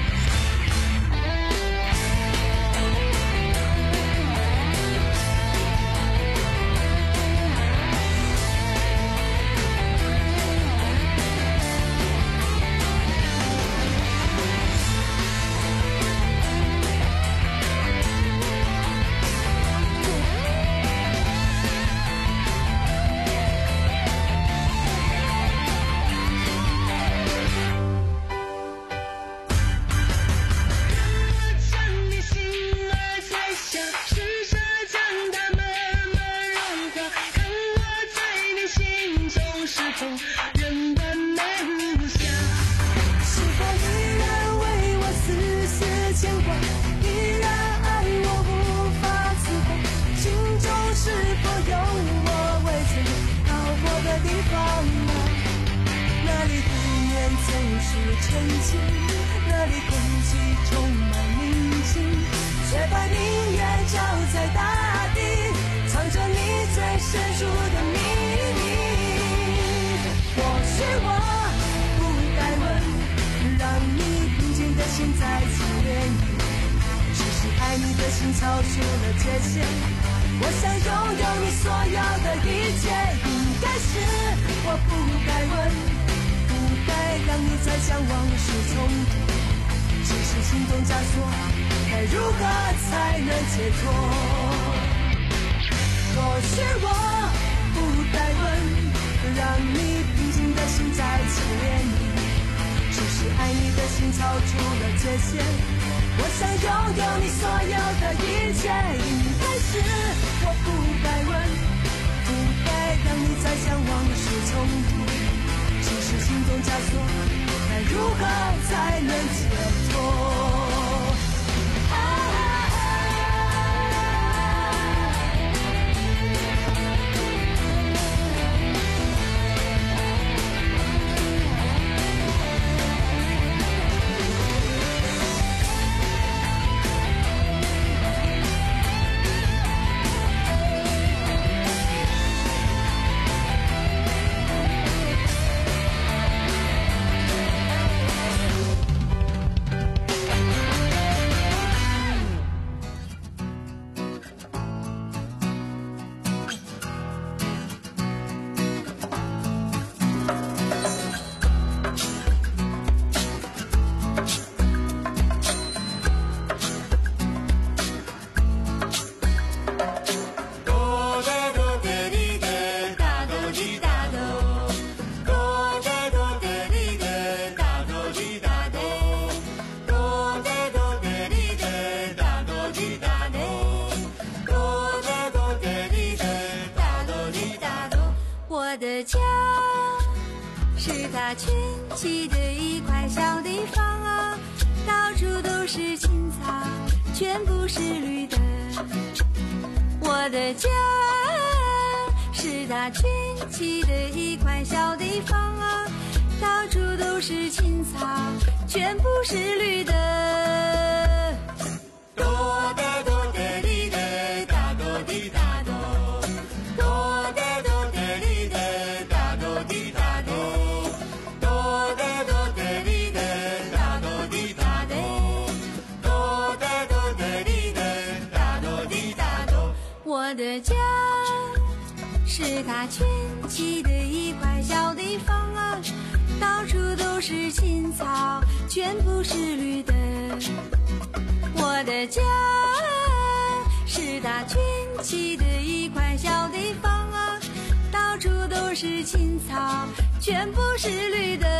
那里空气充满宁静，雪白明月照在大地，藏着你最深处的秘密。或许我不该问，让你平静的心再次涟漪，只是爱你的心超出了界限，我想拥有你所有的一切。应该是我不该问，该让你再向往事重提，只是心中枷锁，该如何才能解脱？或许我不该问，让你平静的心再次涟漪，只是爱你的心超出了界限，我想拥有你所有的一切。应该是我不该问，不该让你再向往事重提，只是心中枷锁，该如何才能解脱？啊群起的一块小地方啊，到处都是青草，全部是绿的。我的家是它群起的一块小地方啊，到处都是青草，全部是绿的。哆的哆的哩的，哒哆滴哒哆，哆的哆的哩的，哒哆滴哒哆。我的家是它群起的一块小地方啊，到处都是青草，全部是绿的。我的家是它群起的一块小地方啊，到处都是青草，全部是绿的。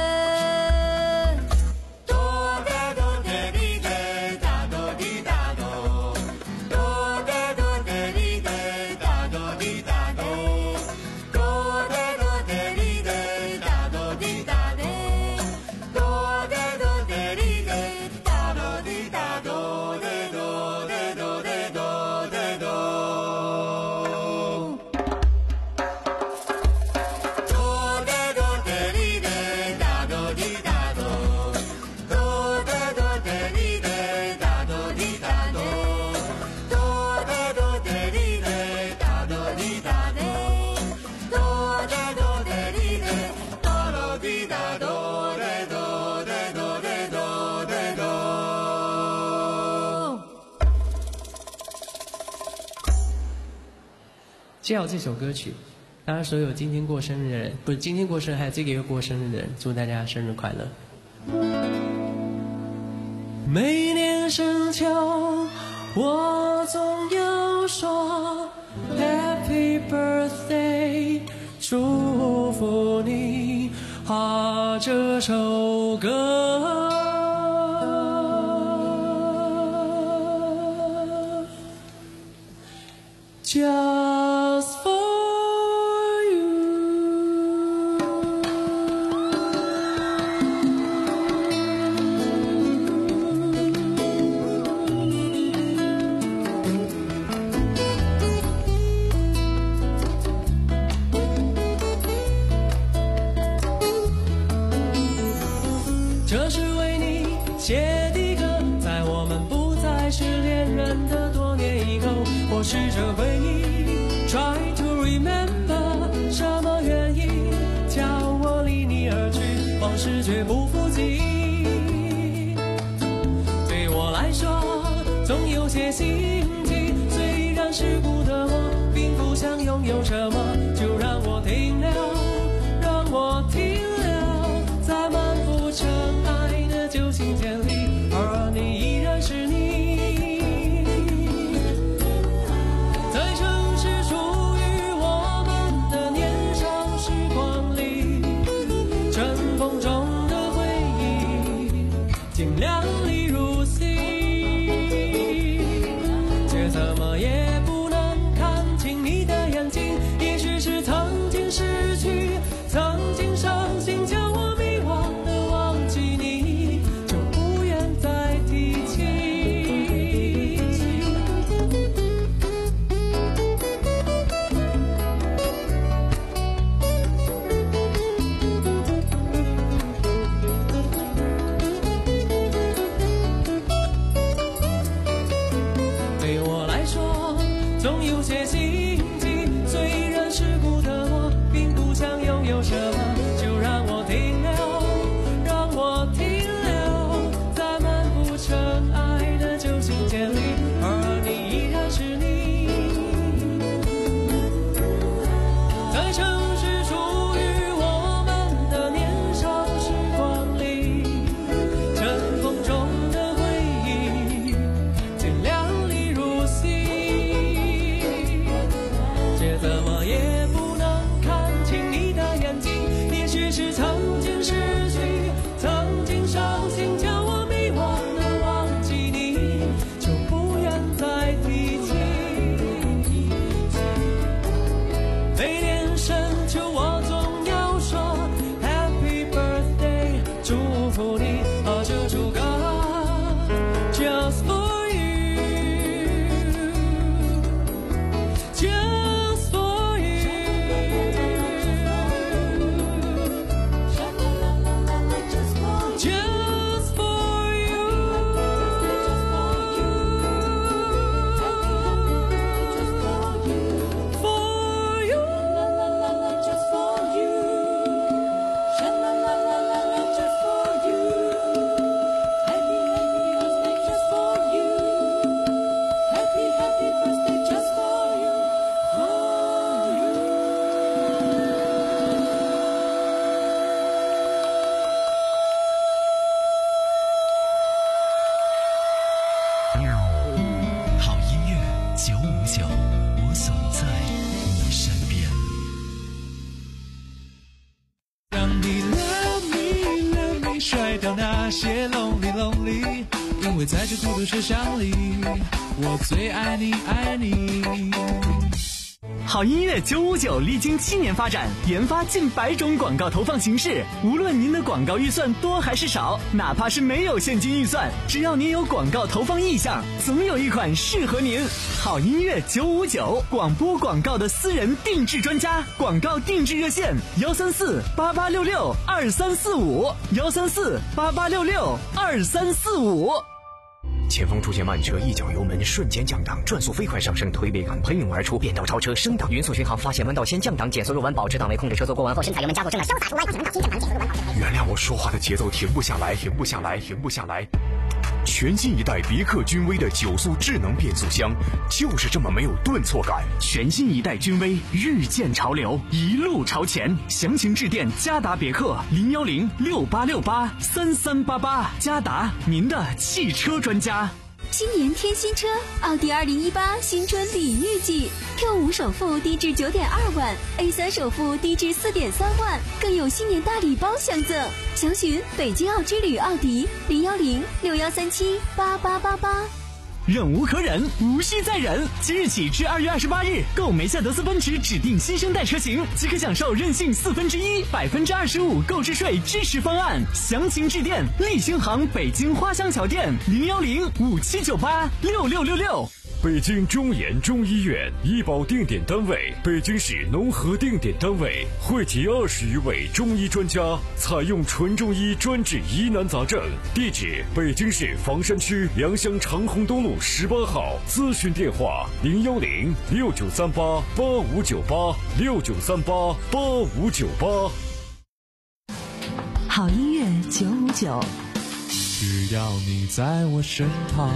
哆的哆的哩的，哒哆滴哒哆，哆的哆的哩的，哒哆滴哒哆，哆的哆的哩的，哒哆滴哒的，哆介绍这首歌曲。当然，所有今天过生日的人，不是今天过生日，还有这个月过生日的人，祝大家生日快乐。每年深秋，我总要说 Happy Birthday， 祝福你。啊，这首歌。Just for you。 这是为你写的歌，在我们不再是恋人的多年以后，我试着回忆 Try to remember， 什么原因叫我离你而去，往事却不复记。对我来说总有些心情，虽然世故的我并不想拥有什么，就让我停留，让我停留在漫步尘埃的旧情间里，而你依然是你。 因为在这孤独车厢里，我最爱你爱你。 好音乐九五九历经七年发展，研发近百种广告投放形式。无论您的广告预算多还是少，哪怕是没有现金预算，只要您有广告投放意向，总有一款适合您。好音乐九五九，广播广告的私人定制专家，广告定制热线：幺三四八八六六二三四五，幺三四八八六六二三四五。 前方出现慢车，一脚油门瞬间降档，转速飞快上升，推背感喷涌而出，变道超车升档，匀速巡航，发现弯道先降档，减速入弯，保持档位，控制车速过弯后，深踩油门加速，正了潇洒出弯，前弯道先降档，减速入弯，保持。 原谅我说话的节奏停不下来，停不下来，停不下来。 全新一代别克君威的九速智能变速箱，就是这么没有顿挫感。 全新一代君威，遇见潮流，一路朝前。详情致电嘉达别克零幺零六八六八三三八八。嘉达，您的汽车专家。 新年添新车，奥迪二零一八新春礼遇季 ，Q 五首付低至九点二万 ，A 三首付低至四点三万，更有新年大礼包相赠。详询北京奥之旅奥迪零幺零六幺三七八八八八。 忍无可忍，无需再忍。即日起至二月二十八日，购梅赛德斯奔驰指定新生代车型，即可享受任性四分之一、百分之二十五购置税支持方案。详情致电立新行北京花乡桥店零幺零五七九八六六六六。 北京中研中医院医保定点单位，北京市农合定点单位，汇集二十余位中医专家，采用纯中医专治疑难杂症。地址：北京市房山区良乡长虹东路十八号。咨询电话：零幺零六九三八八五九八六九三八八五九八。 好音乐九五九， 只要你在我身旁。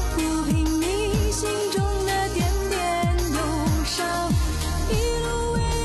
一路为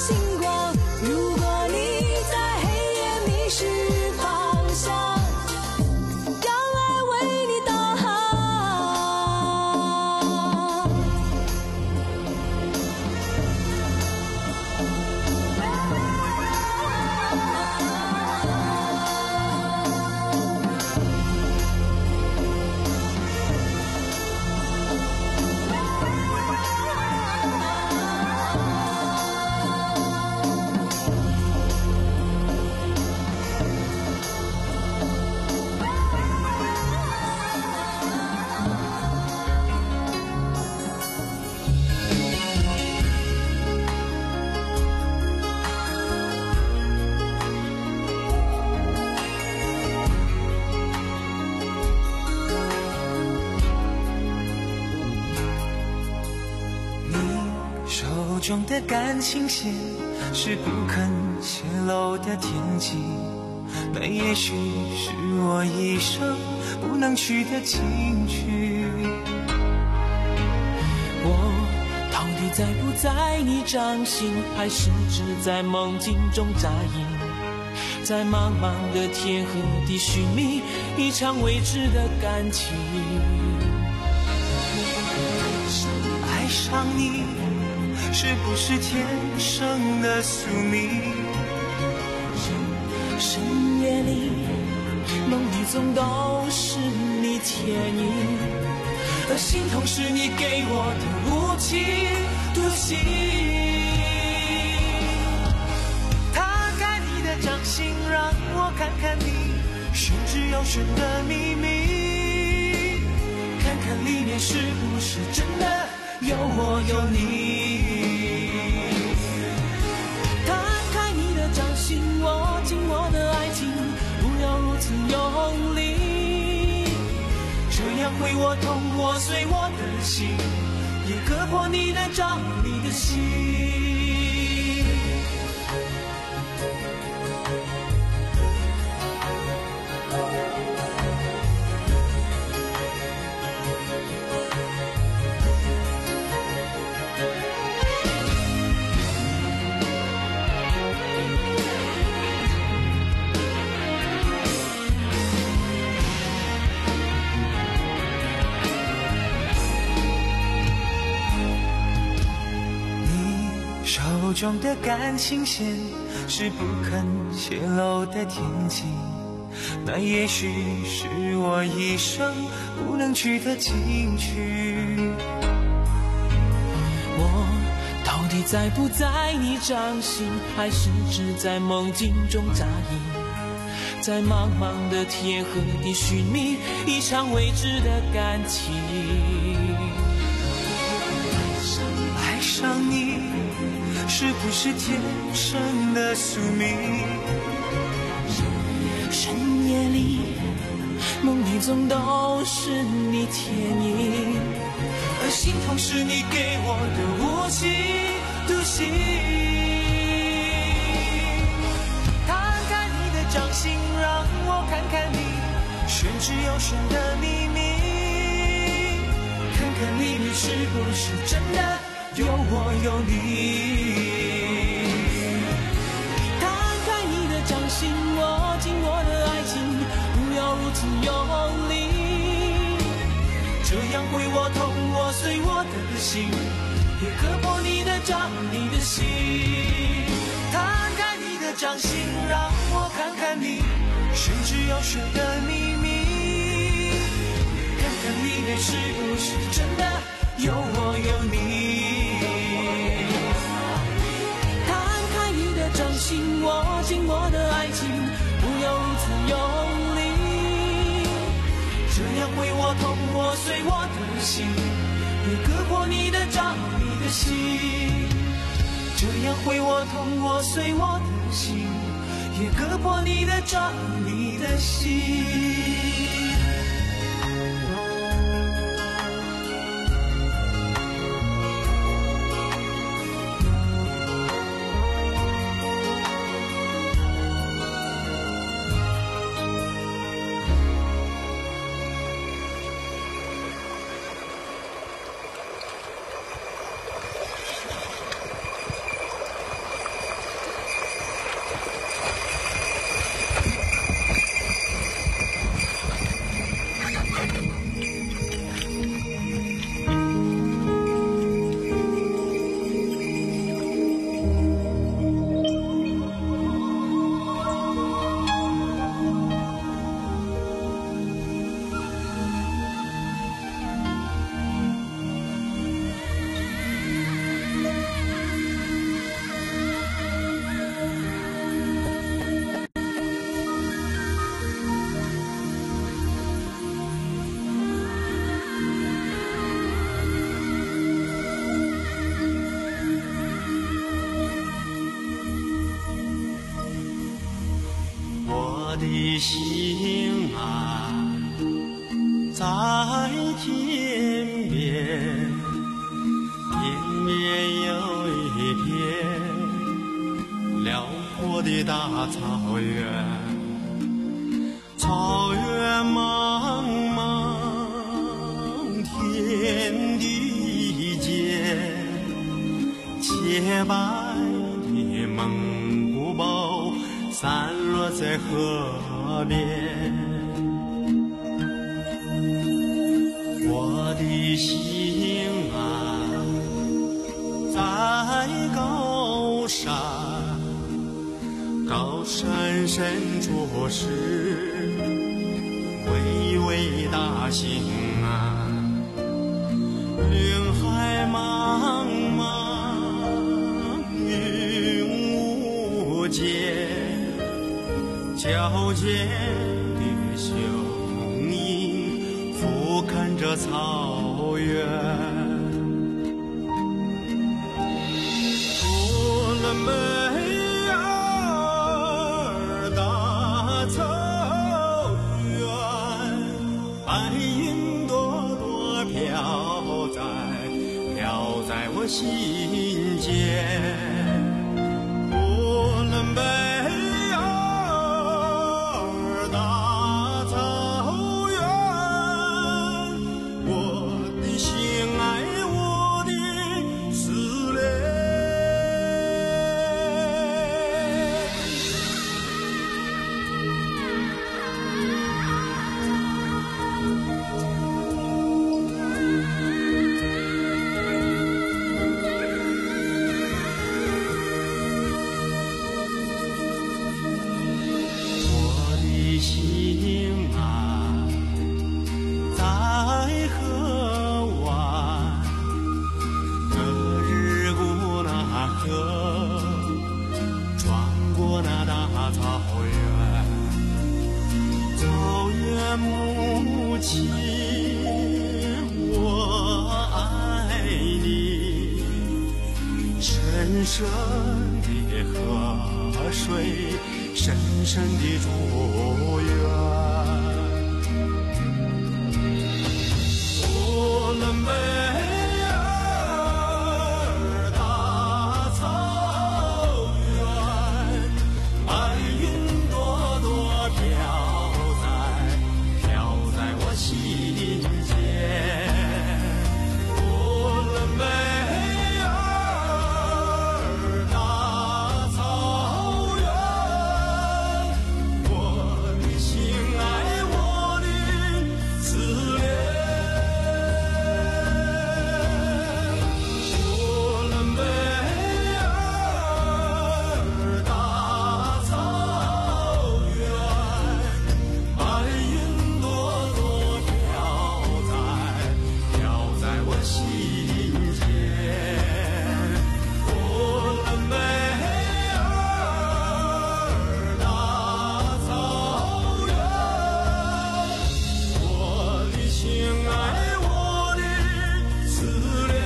星光。如果你在黑夜迷失方向，让爱为你导航。 中的感情线是不肯泄露的天机，那也许是我一生不能去的禁区。 我到底在不在你掌心，还是只在梦境中扎营，在茫茫的天和地寻觅一场未知的感情。 爱上你是不是天生的宿命？ 深夜里梦里总都是你倩影，而心痛是你给我的无情独行。 摊开你的掌心，让我看看你玄之又玄的秘密，看看里面是不是真的有我有你。 摊开你的掌心，握紧我的爱情，不要如此用力， 这样会我痛，我碎我的心，也割破你的掌，你的心。手中的感情线是不肯泄露的天机，那也许是我一生不能去的禁区。 我到底在不在你掌心，还是只在梦境中扎营，在茫茫的天和地寻觅一场未知的感情。 爱上你是不是天生的宿命？ 深夜里梦里总都是你倩影， 而心痛是你给我的无情独行。摊开你的掌心，让我看看你玄之又玄的秘密，看看里面是不是真的有我有你。 摊开你的掌心，握紧我的爱情，不要如此用力， 这样会我痛，我碎我的心，也割破你的掌，你的心。摊开你的掌心，让我看看你玄之又玄的秘密，看看里面是不是真的有我有你。 摊开你的掌心，握紧我的爱情，不要如此用力， 这样会我痛，我碎我的心，也割破你的掌，你的心。这样会我痛，我碎我的心，也割破你的掌，你的心。 我的心啊，在天边，天边有一片辽阔的大草原，草原茫茫，天地间，洁白的蒙古包散落在河边。我的心啊，在高山，高山深处是巍巍大兴啊，云海茫茫，云无间，矫健的雄鹰俯瞰着草原。呼伦贝尔大草原，白云朵朵飘在飘在我心间。呼伦贝尔大草原，我的心爱，我的思恋。我的心啊，在河湾，隔日过那河，穿过那大草原，草原母亲，我爱你，深深的河水，深深的祝愿。呼伦贝尔大草原，白云朵朵飘在飘在我心间。呼伦贝尔大草原，我的心爱，我的思恋。呼伦贝尔大草原，白云朵朵飘在飘在我心间。呼伦贝尔大草原，我的心爱，我的思恋。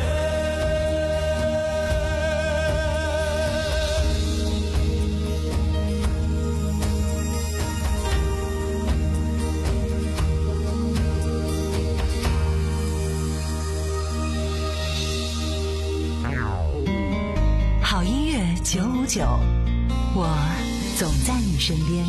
好音乐九五九，我总在你身边。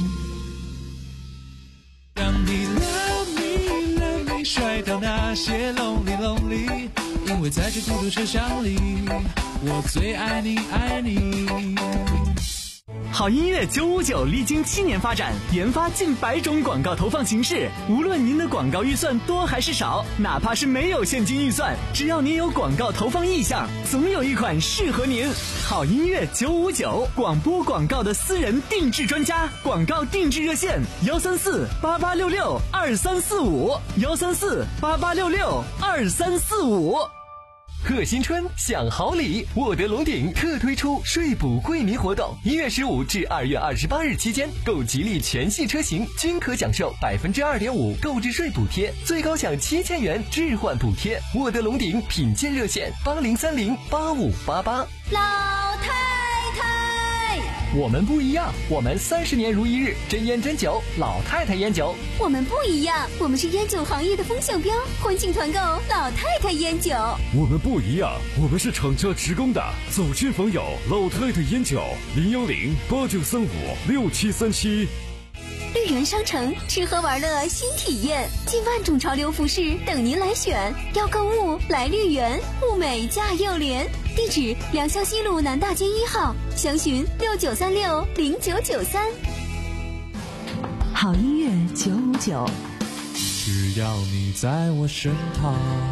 让你 love me love me 甩掉那些 lonely lonely， 因为在这孤独车厢里，我最爱你爱你。 好音乐九五九历经七年发展，研发近百种广告投放形式。无论您的广告预算多还是少，哪怕是没有现金预算，只要您有广告投放意向，总有一款适合您。好音乐九五九，广播广告的私人定制专家，广告定制热线幺三四八八六六二三四五幺三四八八六六二三四五。 贺新春享好礼，沃德龙鼎特推出税补惠民活动，一月十五至二月二十八日期间，购吉利全系车型均可享受百分之二点五购置税补贴，最高享七千元置换补贴。沃德龙鼎品鉴热线八零三零八五八八。 老太太。 我们不一样，我们三十年如一日，真烟真酒，老太太烟酒。 我们不一样，我们是烟酒行业的风向标，欢庆团购老太太烟酒。 我们不一样，我们是厂家直供的，走亲访友，老太太烟酒，零幺零八九三五六七三七。 绿园商城，吃喝玩乐新体验，近万种潮流服饰等您来选。要购物来绿园，物美价又廉。地址：良乡西路南大街一号，详询六九三六零九九三。 好音乐九五九， 只要你在我身旁。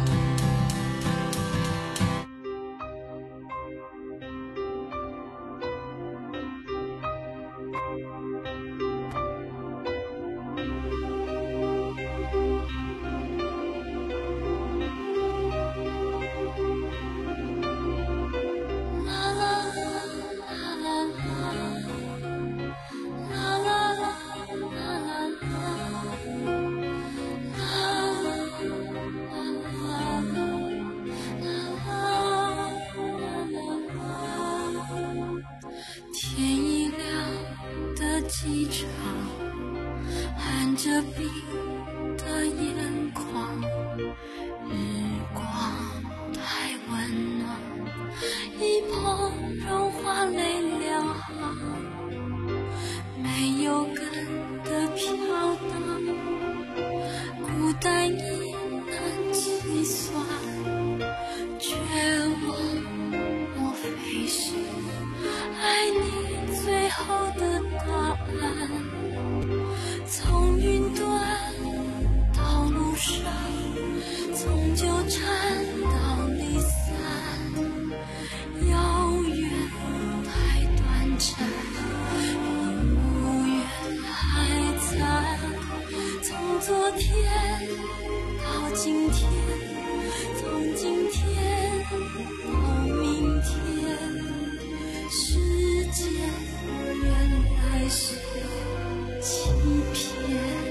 机场，含着冰的眼眶，日光太温暖，一碰融化泪两行，没有根的飘荡，孤单已难计算，绝望莫非是爱你最后的答案？从云端到路上，从纠缠到离散，遥远太短暂，无缘还残。从昨天到今天，从今天到明天，世界原来是欺骗。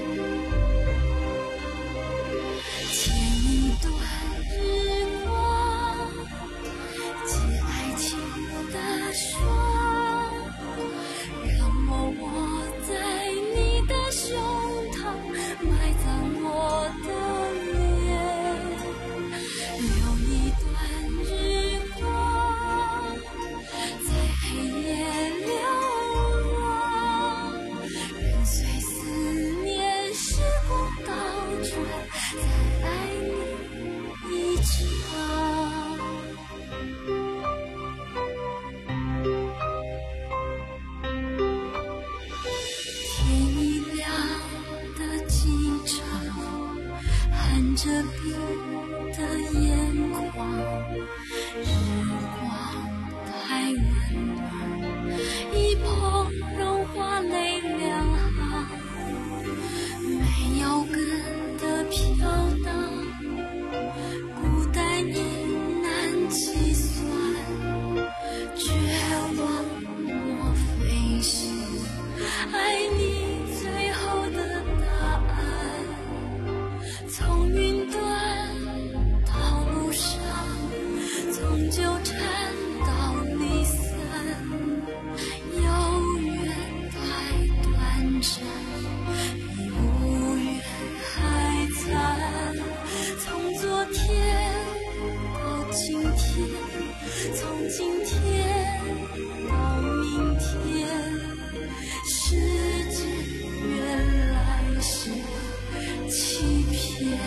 前一段日光，借爱情的霜，让我窝在你的胸膛，埋葬我的脸。留一段日光，在黑夜流浪，任随思念时光倒转，再爱你一场。天一亮的机场，含着冰的眼眶，日光太温暖，一碰融化泪两行，没有根的飘荡，孤单已难计算，绝望莫非是爱你最后的答案？从云端到路上，从纠缠到离散，遥远太短暂，已无缘还残。从昨天到今天，从今天到明天，世界原来是欺骗。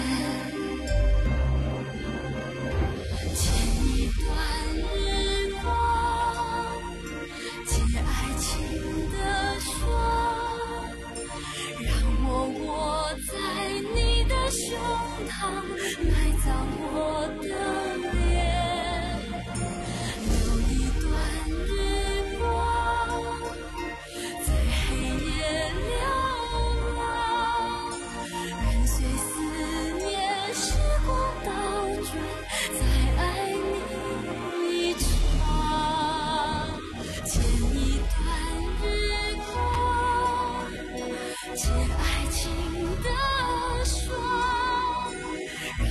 前一段日光，借爱情的霜，让我窝在你的胸膛，埋葬我的脸。留一段日光，在黑夜流浪，任随思念时光倒转，再爱你一场。牵一段日光，借爱情的霜，让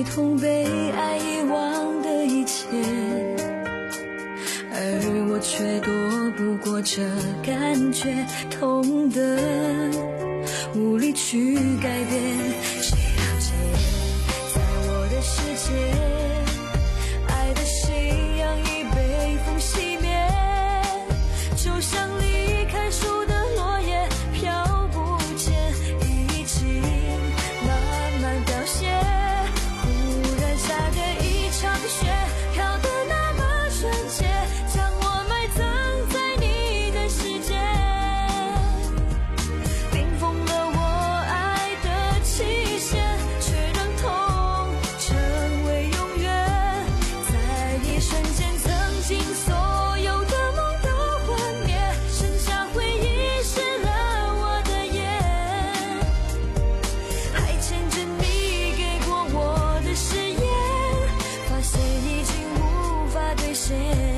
悲痛被爱遗忘的一切，而我却躲不过这感觉，痛得无力去改变。谁了解，在我的世界，爱的信仰已被风熄灭，就像离开树的落叶飘不见，已经慢慢凋谢。忽然下的一场雪，飘得那么纯洁，将我埋葬在你的世界，冰封了我爱的期限，却让痛成为永远。在一瞬间，曾经所有的梦都幻灭，剩下回忆湿了我的眼，还牵着你给过我的誓言，发现已经无法兑现。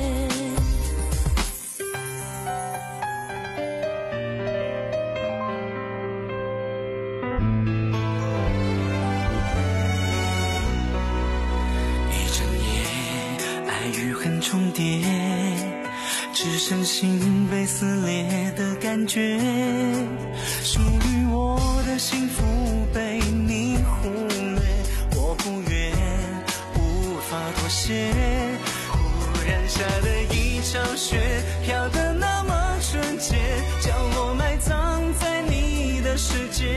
一整夜，爱与恨重叠，只剩心被撕裂的感觉。属于我的幸福被你忽略，我不愿，无法妥协。忽然下的一场雪，飘得那么纯洁，将我埋葬在你的世界，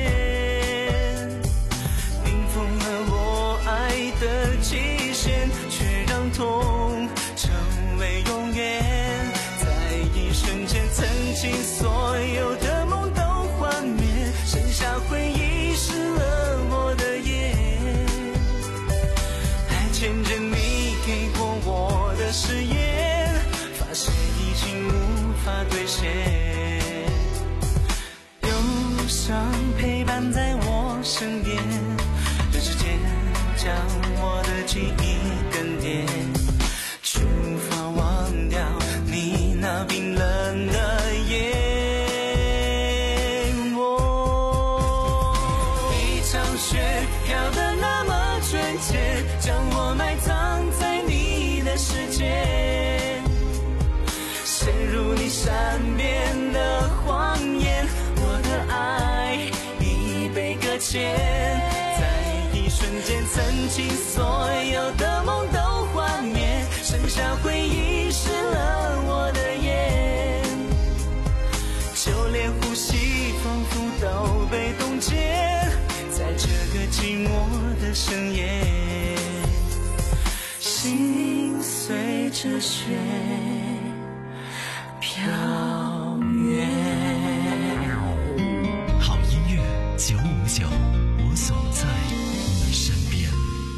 冰封了我爱的期限，却让痛成为永远。在一瞬间，曾经所有的梦都幻灭，剩下回忆湿了我的眼，还牵着你给过我的誓言，发现已经无法兑现。忧伤陪伴在我身边，人世间将我的记忆更迭，却无法忘掉你那冰冷的眼。哦，一场雪飘得那么纯洁，将我埋葬在你的世界，陷入你善变的谎言，我的爱已被搁浅。在一瞬间，曾经所有的梦都幻灭，剩下回忆湿了我的眼，就连呼吸仿佛都被冻结，在这个寂寞的深夜，心随着雪飘远。 好音乐九五九，我总在你身边。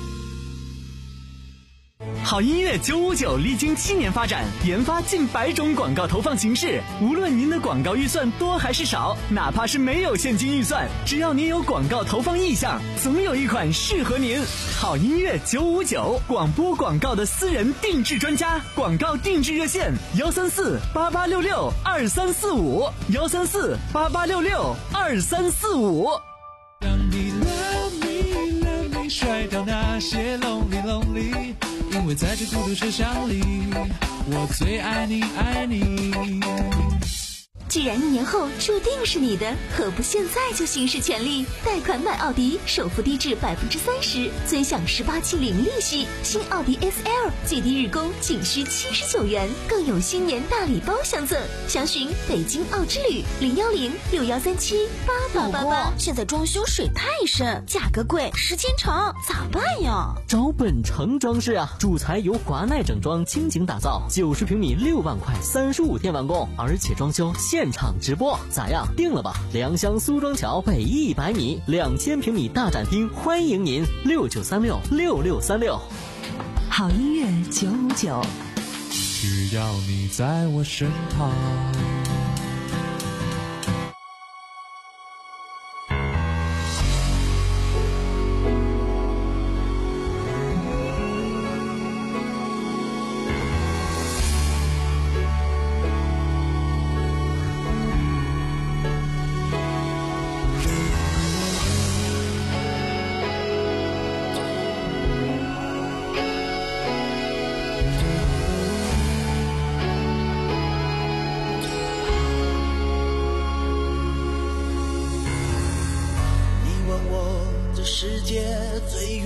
好音乐九五九历经七年发展，研发近百种广告投放形式。无论您的广告预算多还是少，哪怕是没有现金预算，只要您有广告投放意向，总有一款适合您。好音乐九五九，广播广告的私人定制专家，广告定制热线：幺三四八八六六二三四五，幺三四八八六六二三四五。 让你 love me love me 甩掉那些 lonely lonely， 因为在这孤独车厢里，我最爱你爱你。 既然一年后注定是你的，何不现在就行使权利？贷款买奥迪，首付低至百分之三十，尊享十八期零利息。新奥迪 S L 最低日供仅需七十九元，更有新年大礼包相赠。详询北京奥之旅零幺零六幺三七八八八八。 现在装修水太深，价格贵，时间长，咋办呀？ 找本城装饰啊，主材由华奈整装倾情打造，九十平米六万块，三十五天完工，而且装修现场直播，咋样？定了吧！良乡苏庄桥北一百米，两千平米大展厅，欢迎您六九三六六六三六。 好音乐九五九， 只要你在我身旁。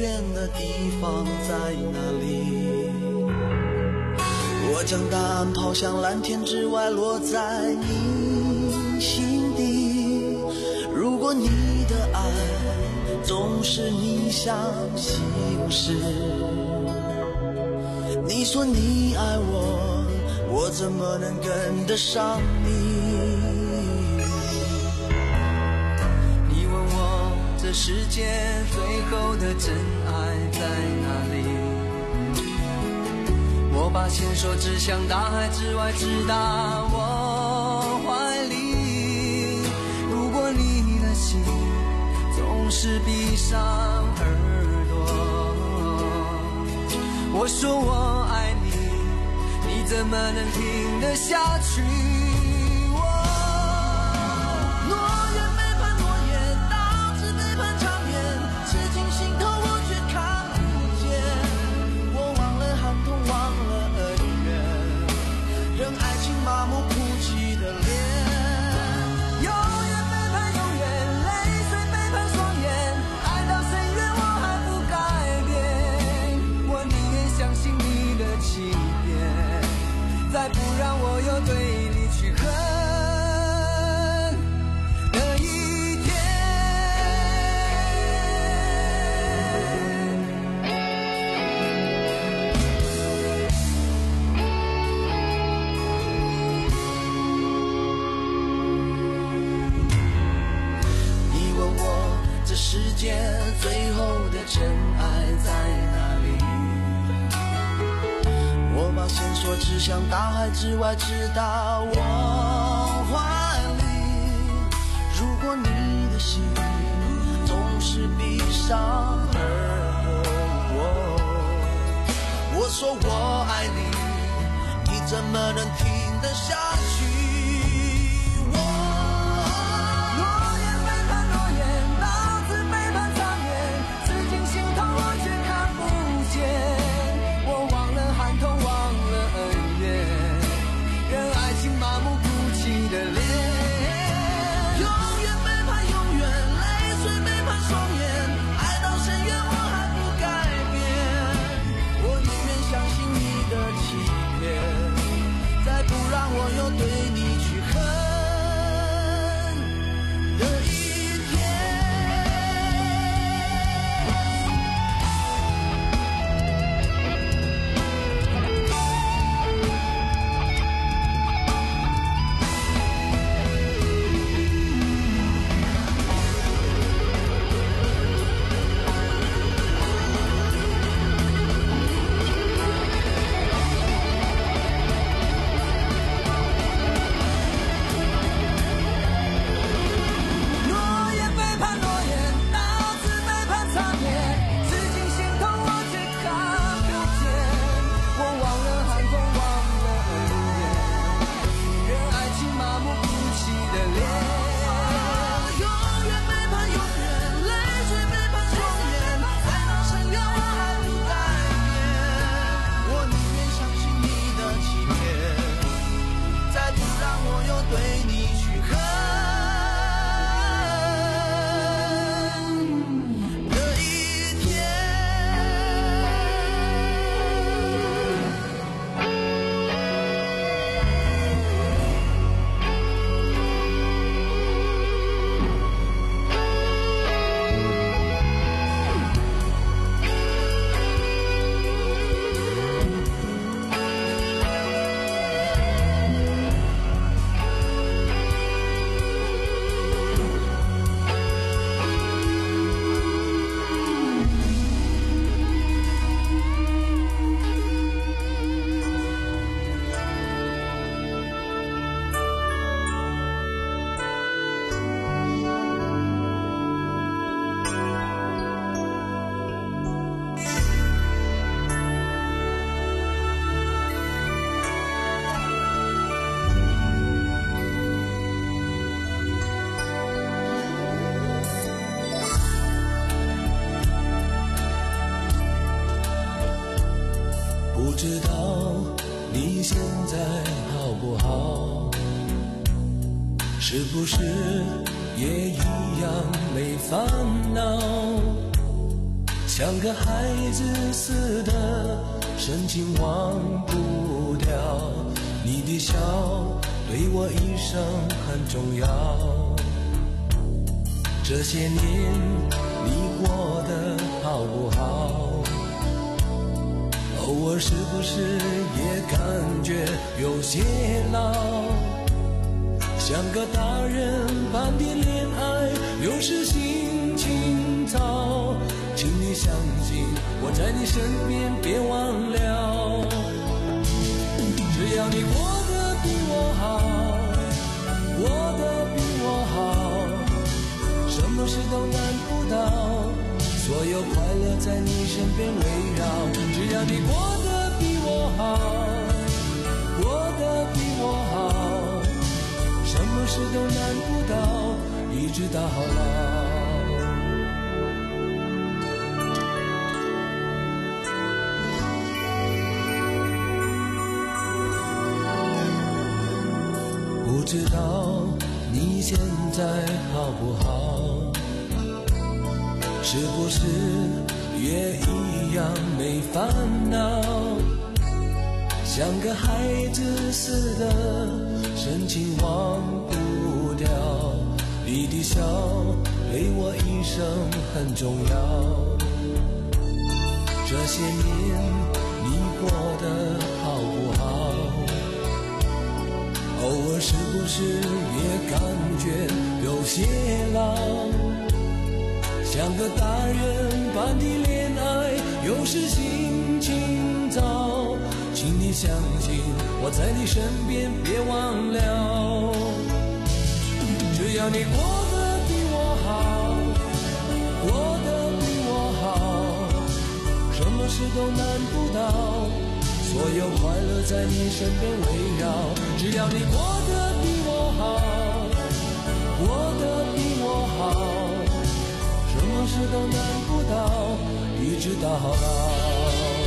远的地方在哪里？我将答案抛向蓝天之外，落在你心底。如果你的爱总是逆向行驶，你说你爱我，我怎么能跟得上你？你问我这世界最后的真爱在哪里？我把线索指向大海之外，直达我怀里。如果你的心总是闭上耳朵，我说我爱你，你怎么能听得下去？再不让我有对你去恨的一天。你问我这世界最后的真爱在哪里？我把线索指向大海之外，直达我怀里。如果你的心总是闭上耳朵，我说我爱你，你怎么能听得下去？不知道你现在好不好，是不是也一样没烦恼？ 像个孩子似的深情忘不掉，你的笑对我一生很重要。这些年你过得好不好？偶尔是不是也感觉有些老？像个大人般的恋爱，有时心情糟，请你相信我在你身边，别忘了。只要你过得比我好，过得比我好，什么事都难不倒，所有快乐在你身边围绕。只要你过得比我好，过得比我好，什么事都难不倒，一直到老。不知道你现在好不好，是不是也一样没烦恼？像个孩子似的深情忘不掉，你的笑对我一生很重要。这些年你过得好不好？偶尔是不是也感觉有些老？像个大人般的恋爱，有时心情糟，请你相信我在你身边，别忘了。只要你过得比我好，过得比我好，什么事都难不倒，所有快乐在你身边围绕。只要你过得比我好，过得比我好，什么事都难不倒，一直到老。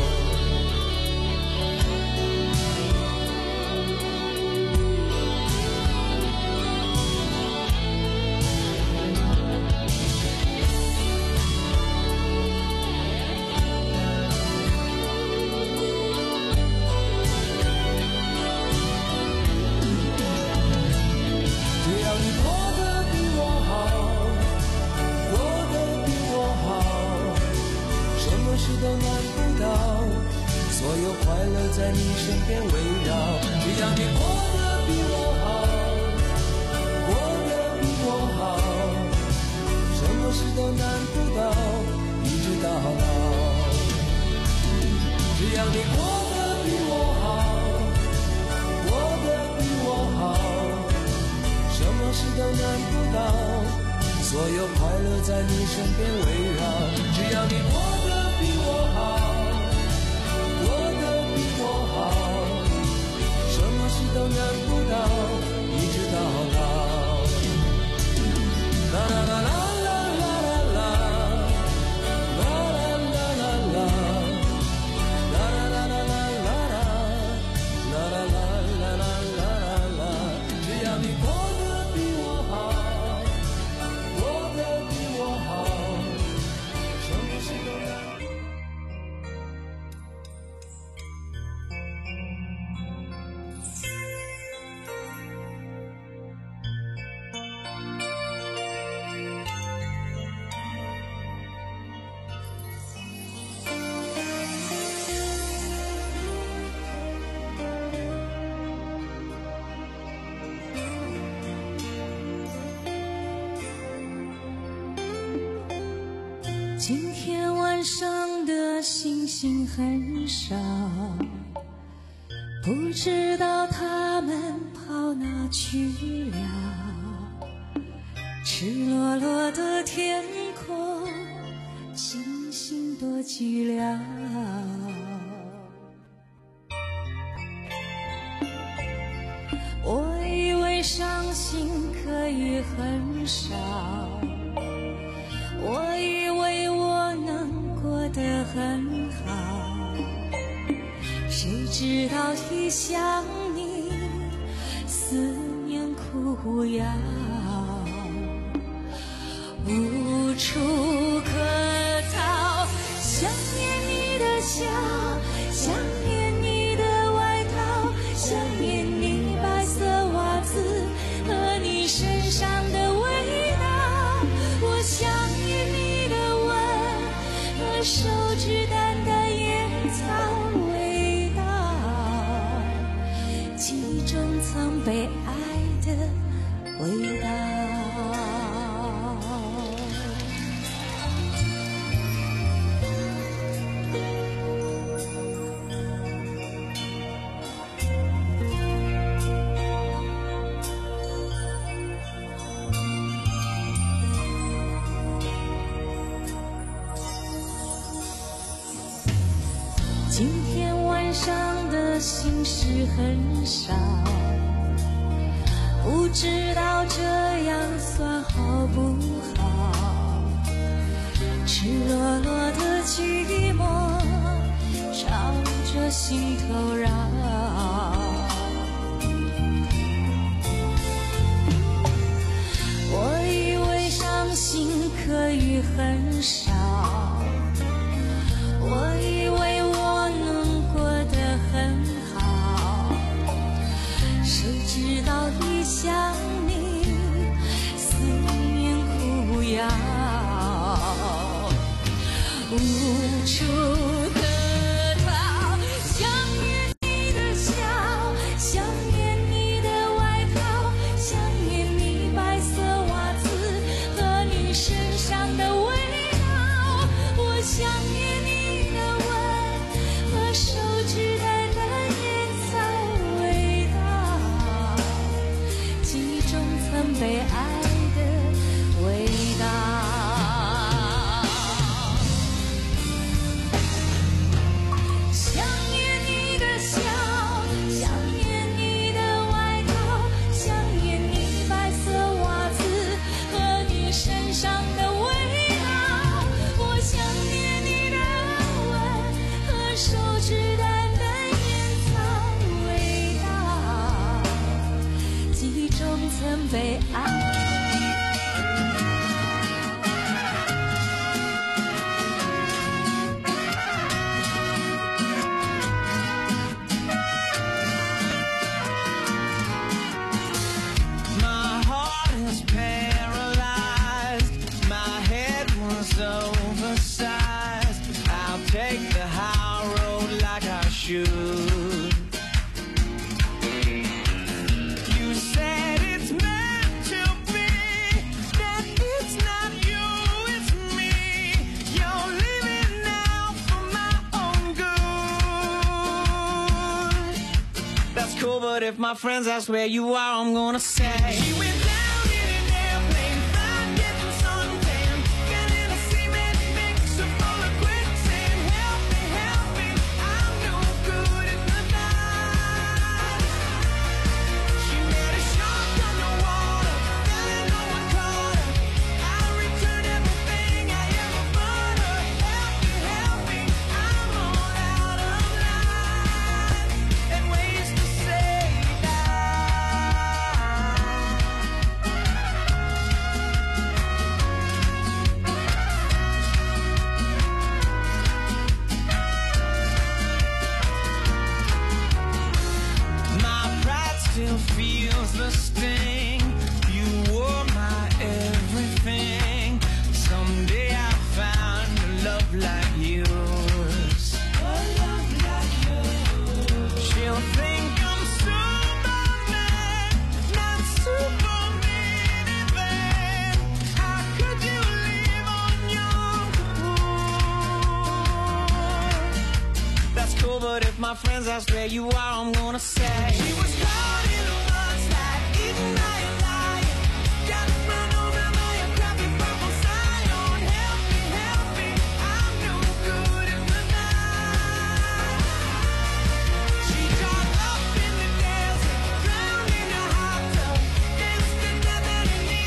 在你身边围绕，只要你过得比我好，过得比我好，什么事都难不倒，一直到老。只要你过得比我好，过得比我好，什么事都难不倒，所有快乐在你身边围绕。只要你过得比我好，都难不倒，一直到老。啦啦啦啦啦啦啦，啦啦啦啦啦，啦啦啦啦啦啦，啦啦啦啦啦啦。只要你过得比我好，过得比我好，什么事都难。 今天晚上的星星很少，不知道他们跑哪去了。赤裸裸的天空，星星多寂寥。我以为伤心可以很少，我以为我能过得很好，谁知道一想你，思念苦药，无处可逃。 笑，想念你的外套，想念你白色袜子和你身上的味道，我想念你的吻和手指淡淡烟草味道，记忆中曾被爱的味道。今天晚上的心事很少，不知道这样算好不好？赤裸裸的寂寞朝着心头绕，我以为伤心可以很少，我以为我能过得很好，谁知道一想你思念苦药，无处可逃，想念你的笑，想念你的外套，想念你白色袜子和你身上的味道，我想念你的吻和手指淡淡烟草味道，记忆中曾被爱的味道。想念你的笑，想念你的外套，想念你白色袜子和你身上的味道，我想念你的吻和手指淡淡烟草味道，记忆中曾被爱。 My heart is paralyzed, my head was oversized, I'll take the high road like I should. You said it's meant to be, that it's not you, it's me. You're living now for my own good. That's cool, but if my friends ask where you are, I'm gonna say she went down in an airplane, flying, getting suntan, got in a cement mixer full of quicksand. Help me, help me, I'm no good at the night. She made a shark underwater, fell in no one caught her. I returned everything I ever bought her. Help me, help me, I'm all out of line and ways to say that. My pride still feels the sting. You were my everything. Someday I'll find a love like yours. A love like yours. She'll think I'm Superman, not Superman even. How could you live on your own? That's cool, but if my friends ask where you are, I'm gonna say she was gone.